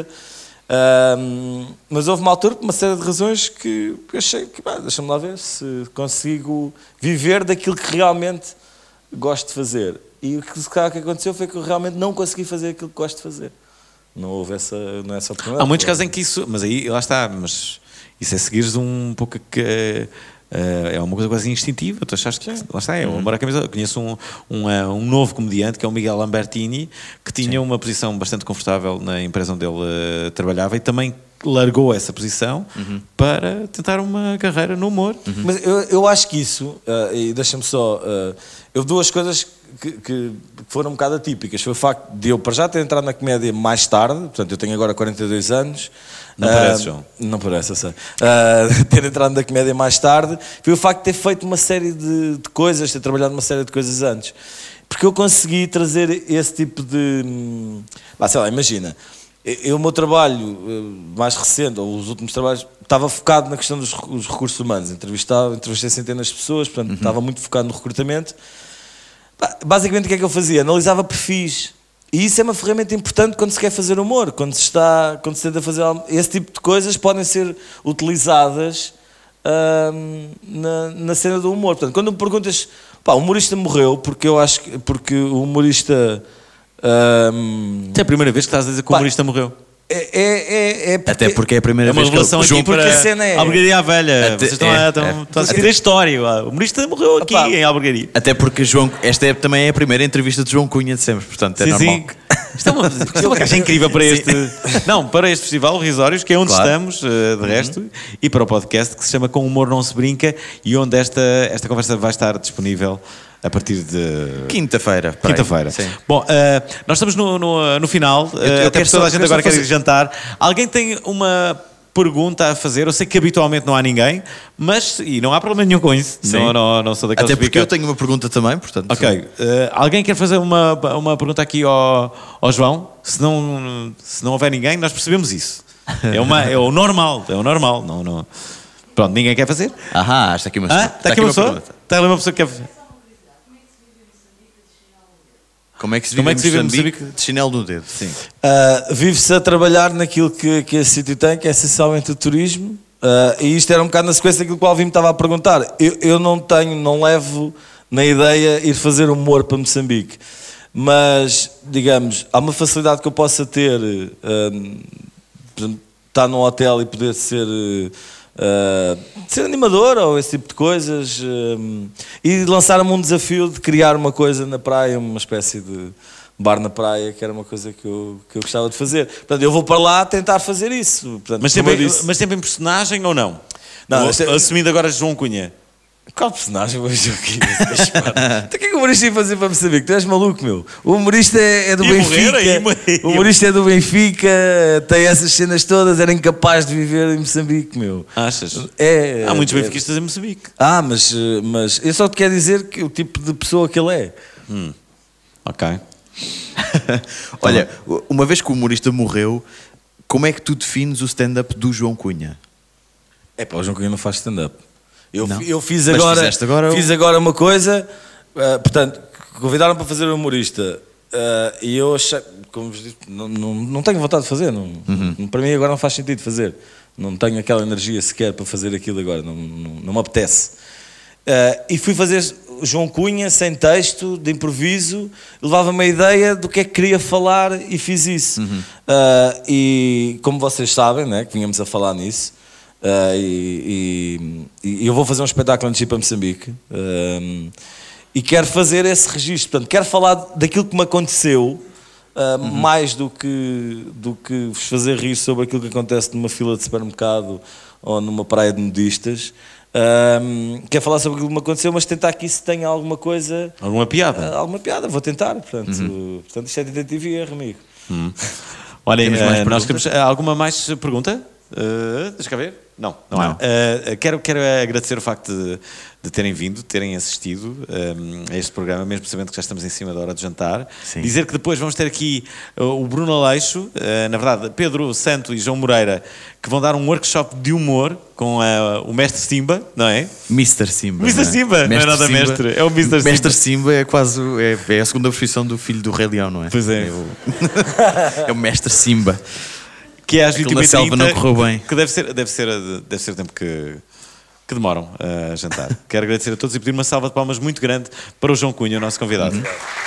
Mas houve uma altura, por uma série de razões, que eu achei que, deixa-me lá ver se consigo viver daquilo que realmente gosto de fazer. E o que aconteceu foi que eu realmente não consegui fazer aquilo que gosto de fazer. Não houve essa oportunidade. Há muitos casos em que isso, mas aí lá está, mas isso é seguires um pouco que é uma coisa quase instintiva. Tu achaste que lá está, é o amor à camisa. Eu conheço um novo comediante que é o Miguel Lambertini, que tinha uma posição bastante confortável na empresa onde ele trabalhava e também largou essa posição para tentar uma carreira no humor. Mas eu acho que isso, e deixa-me só, houve duas coisas que foram um bocado atípicas. Foi o facto de eu, para já, ter entrado na comédia mais tarde, portanto eu tenho agora 42 anos. Não parece, João? Não parece, eu sei. Ter entrado na comédia mais tarde foi o facto de ter feito uma série de coisas, ter trabalhado uma série de coisas antes. Porque eu consegui trazer esse tipo de... sei lá, imagina, o meu trabalho mais recente, ou os últimos trabalhos, estava focado na questão dos recursos humanos. Entrevistei centenas de pessoas, portanto estava muito focado no recrutamento. Basicamente o que é que eu fazia? Analisava perfis. E isso é uma ferramenta importante quando se quer fazer humor, quando se tenta fazer esse tipo de coisas podem ser utilizadas na cena do humor. Portanto, quando me perguntas, pá, o humorista morreu, porque eu acho que, porque o humorista... É a primeira vez que estás a dizer que o humorista morreu. Até porque é a primeira vez que relação aqui porque a cena é... Albergaria à Velha. Vocês estão a seguir a história. O humorista morreu aqui em Albergaria. Até porque esta também é a primeira entrevista de João Cunha de sempre, portanto é normal. Isto é uma caixa incrível para este... Não, para este festival, o Risórios, que é onde estamos, de resto, e para o podcast que se chama Com Humor Não Se Brinca, e onde esta conversa vai estar disponível a partir de... Quinta-feira. Bom, nós estamos no final. Até toda a gente agora quer ir jantar. Alguém tem uma pergunta a fazer? Eu sei que habitualmente não há ninguém, mas e não há problema nenhum com isso. Não sou daqueles. Até porque eu tenho uma pergunta também, portanto. Ok. Alguém quer fazer uma pergunta aqui ao João? Se não houver ninguém, nós percebemos isso. É o normal. Não. Pronto, ninguém quer fazer? Está aqui uma pessoa. Está aqui uma pessoa? Está ali uma pessoa que quer fazer. Como é que se vive em Moçambique de chinelo no dedo? Sim. Vive-se a trabalhar naquilo que esse sítio tem, que é essencialmente o turismo, e isto era um bocado na sequência daquilo que o Alvin me estava a perguntar. Eu não levo na ideia ir fazer humor para Moçambique, mas, digamos, há uma facilidade que eu possa ter, estar num hotel e poder ser animador ou esse tipo de coisas, e lançar-me um desafio de criar uma coisa na praia, uma espécie de bar na praia, que era uma coisa que eu gostava de fazer. Portanto, eu vou para lá tentar fazer isso. Portanto, mas sempre em personagem ou não? Assumindo agora João Cunha. Qual personagem hoje aqui? O que é que o humorista ia fazer para Moçambique? Tu és maluco, meu. O humorista é do Benfica. O humorista é do Benfica, tem essas cenas todas, era incapaz de viver em Moçambique, meu. Achas? Há muitos benfiquistas em Moçambique. Mas eu só te quero dizer que o tipo de pessoa que ele é. Ok. Olha, uma vez que o humorista morreu, como é que tu defines o stand-up do João Cunha? O João Cunha não faz stand-up. Eu fiz agora uma coisa, portanto, convidaram para fazer humorista, e eu achei, como vos disse, não tenho vontade de fazer, para mim agora não faz sentido fazer, não tenho aquela energia sequer para fazer aquilo agora, não me apetece. E fui fazer João Cunha sem texto, de improviso, levava-me a ideia do que é que queria falar e fiz isso. E como vocês sabem, né, que vínhamos a falar nisso, e eu vou fazer um espetáculo antes de ir para Moçambique, e quero fazer esse registro, portanto, quero falar daquilo que me aconteceu, mais do que vos fazer rir sobre aquilo que acontece numa fila de supermercado ou numa praia de nudistas. Quero falar sobre aquilo que me aconteceu, mas tentar que isso tenha alguma coisa, alguma piada, vou tentar, portanto isto é tentativa e erro, amigo. Olhem, nós temos alguma mais pergunta? Deixa cá ver. Não há. Quero agradecer o facto de terem vindo, de terem assistido a este programa, mesmo sabendo que já estamos em cima da hora de jantar. Sim. Dizer que depois vamos ter aqui o Bruno Aleixo, na verdade Pedro Santo e João Moreira, que vão dar um workshop de humor com o Mestre Simba, não é? Mr. Simba. Mr. Simba, não é nada Simba. Mestre, é o Mr. Simba. Mestre Simba é quase é a segunda profissão do filho do Rei Leão, não é? Pois é. É o Mestre Simba. Que é às 21h30, não correu bem. Que deve ser o tempo que demoram a jantar. Quero agradecer a todos e pedir uma salva de palmas muito grande para o João Cunha, o nosso convidado.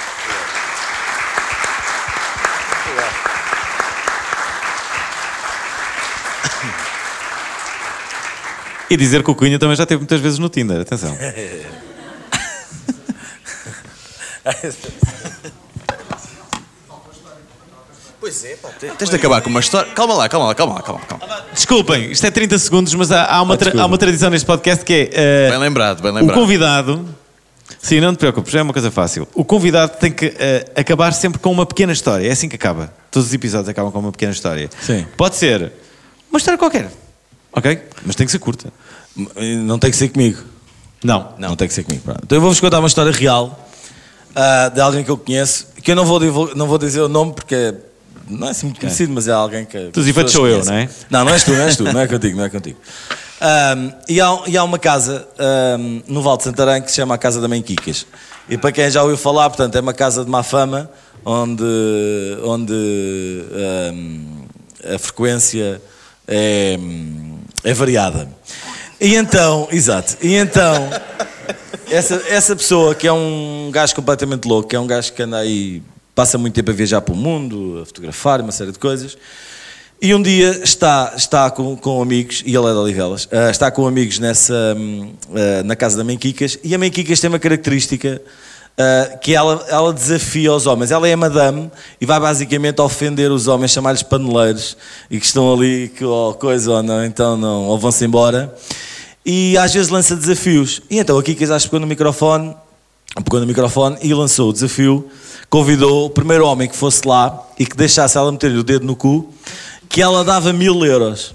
E dizer que o Cunha também já esteve muitas vezes no Tinder, atenção. Pois é, pá. Tens de acabar com uma história. Calma lá. Desculpem, isto é 30 segundos, mas há uma tradição neste podcast que é... Bem lembrado. O convidado... Sim, não te preocupes, é uma coisa fácil. O convidado tem que acabar sempre com uma pequena história. É assim que acaba. Todos os episódios acabam com uma pequena história. Sim. Pode ser uma história qualquer. Ok? Mas tem que ser curta. Não tem que ser comigo. Não tem que ser comigo. Então eu vou-vos contar uma história real de alguém que eu conheço, que eu não vou dizer o nome porque não é assim muito conhecido, mas é alguém que... Tu efeitos sou eu, não é? Não és tu, não é contigo. E há uma casa no Val de Santarém que se chama a Casa da Mãe Quicas. E para quem já ouviu falar, portanto, é uma casa de má fama, onde a frequência é variada. E então, exato, essa pessoa que é um gajo completamente louco, que é um gajo que anda aí, passa muito tempo a viajar pelo mundo, a fotografar, uma série de coisas, e um dia está com amigos, e ele é de Odivelas, está com amigos na casa da mãe Kikas, e a mãe Kikas tem uma característica que ela desafia os homens. Ela é a madame e vai basicamente ofender os homens, chamar-lhes paneleiros e que estão ali ou coisa ou não, então não, ou vão-se embora, e às vezes lança desafios. E então a Kikas acho que pegou no microfone e lançou o desafio, convidou o primeiro homem que fosse lá e que deixasse ela meter-lhe o dedo no cu, que ela dava 1.000 euros.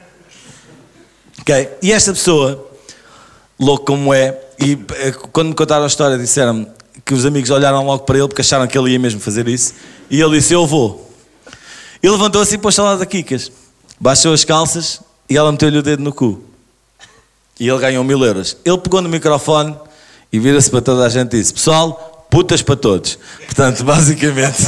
Ok? E esta pessoa, louco como é, e quando me contaram a história disseram-me que os amigos olharam logo para ele porque acharam que ele ia mesmo fazer isso, e ele disse: eu vou. E levantou-se e pôs-se ao lado da Kikas, baixou as calças e ela meteu-lhe o dedo no cu, e ele ganhou 1.000 euros. Ele pegou no microfone e vira-se para toda a gente e disse: pessoal, putas para todos. Portanto, basicamente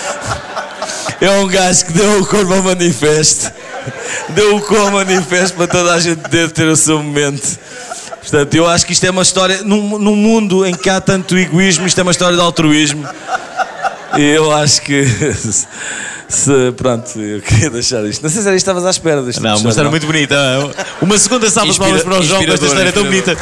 é um gajo que deu o corpo ao manifesto, deu o corpo ao manifesto para toda a gente ter o seu momento. Portanto, eu acho que isto é uma história, num mundo em que há tanto egoísmo, isto é uma história de altruísmo. E eu acho que, pronto, eu queria deixar isto. Não sei se era isto que estavas à espera deste. Não, uma história muito bonita. Uma segunda salva de palmas para o João, esta história é tão bonita.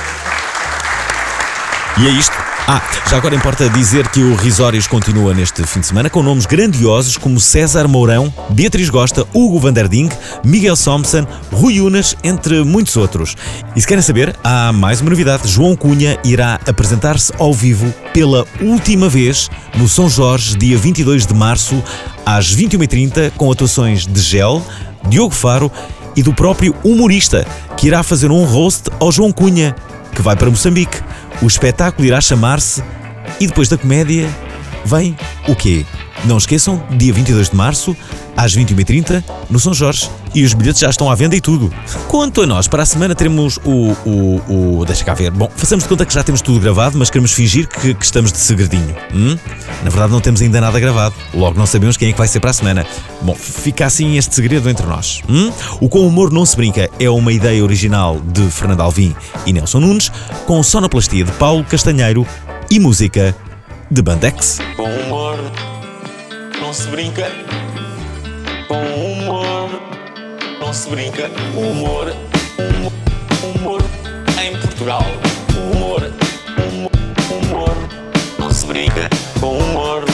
E é isto. Já agora importa dizer que o Risórios continua neste fim de semana com nomes grandiosos como César Mourão, Beatriz Gosta, Hugo Van der Ding, Miguel Thompson, Rui Unas, entre muitos outros. E se querem saber, há mais uma novidade. João Cunha irá apresentar-se ao vivo pela última vez no São Jorge, dia 22 de março, às 21h30, com atuações de Gel, Diogo Faro e do próprio humorista, que irá fazer um roast ao João Cunha, que vai para Moçambique. O espetáculo irá chamar-se E Depois da Comédia Vem o Quê? Não esqueçam, dia 22 de março, às 21h30, no São Jorge. E os bilhetes já estão à venda e tudo. Quanto a nós, para a semana teremos deixa cá ver. Bom, façamos de conta que já temos tudo gravado, mas queremos fingir que estamos de segredinho. Na verdade não temos ainda nada gravado. Logo não sabemos quem é que vai ser para a semana. Bom, fica assim este segredo entre nós. O Com Humor Não Se Brinca é uma ideia original de Fernando Alvim e Nelson Nunes, com sonoplastia de Paulo Castanheiro e música de Bandex. Com humor não se brinca. Com humor não se brinca. Humor em Portugal. Humor não se brinca. Com humor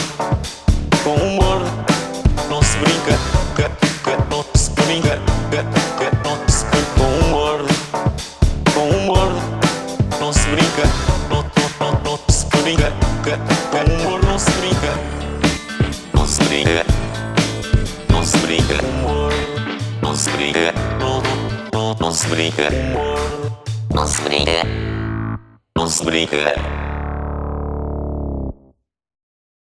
não se brinca. Não se brinca. Com humor não se brinca. Não se brinca. Com humor não se brinca. Não se brinca. Não se brinca. Humor não se brinca. Não se brinca. Humor não se brinca. Não se brinca.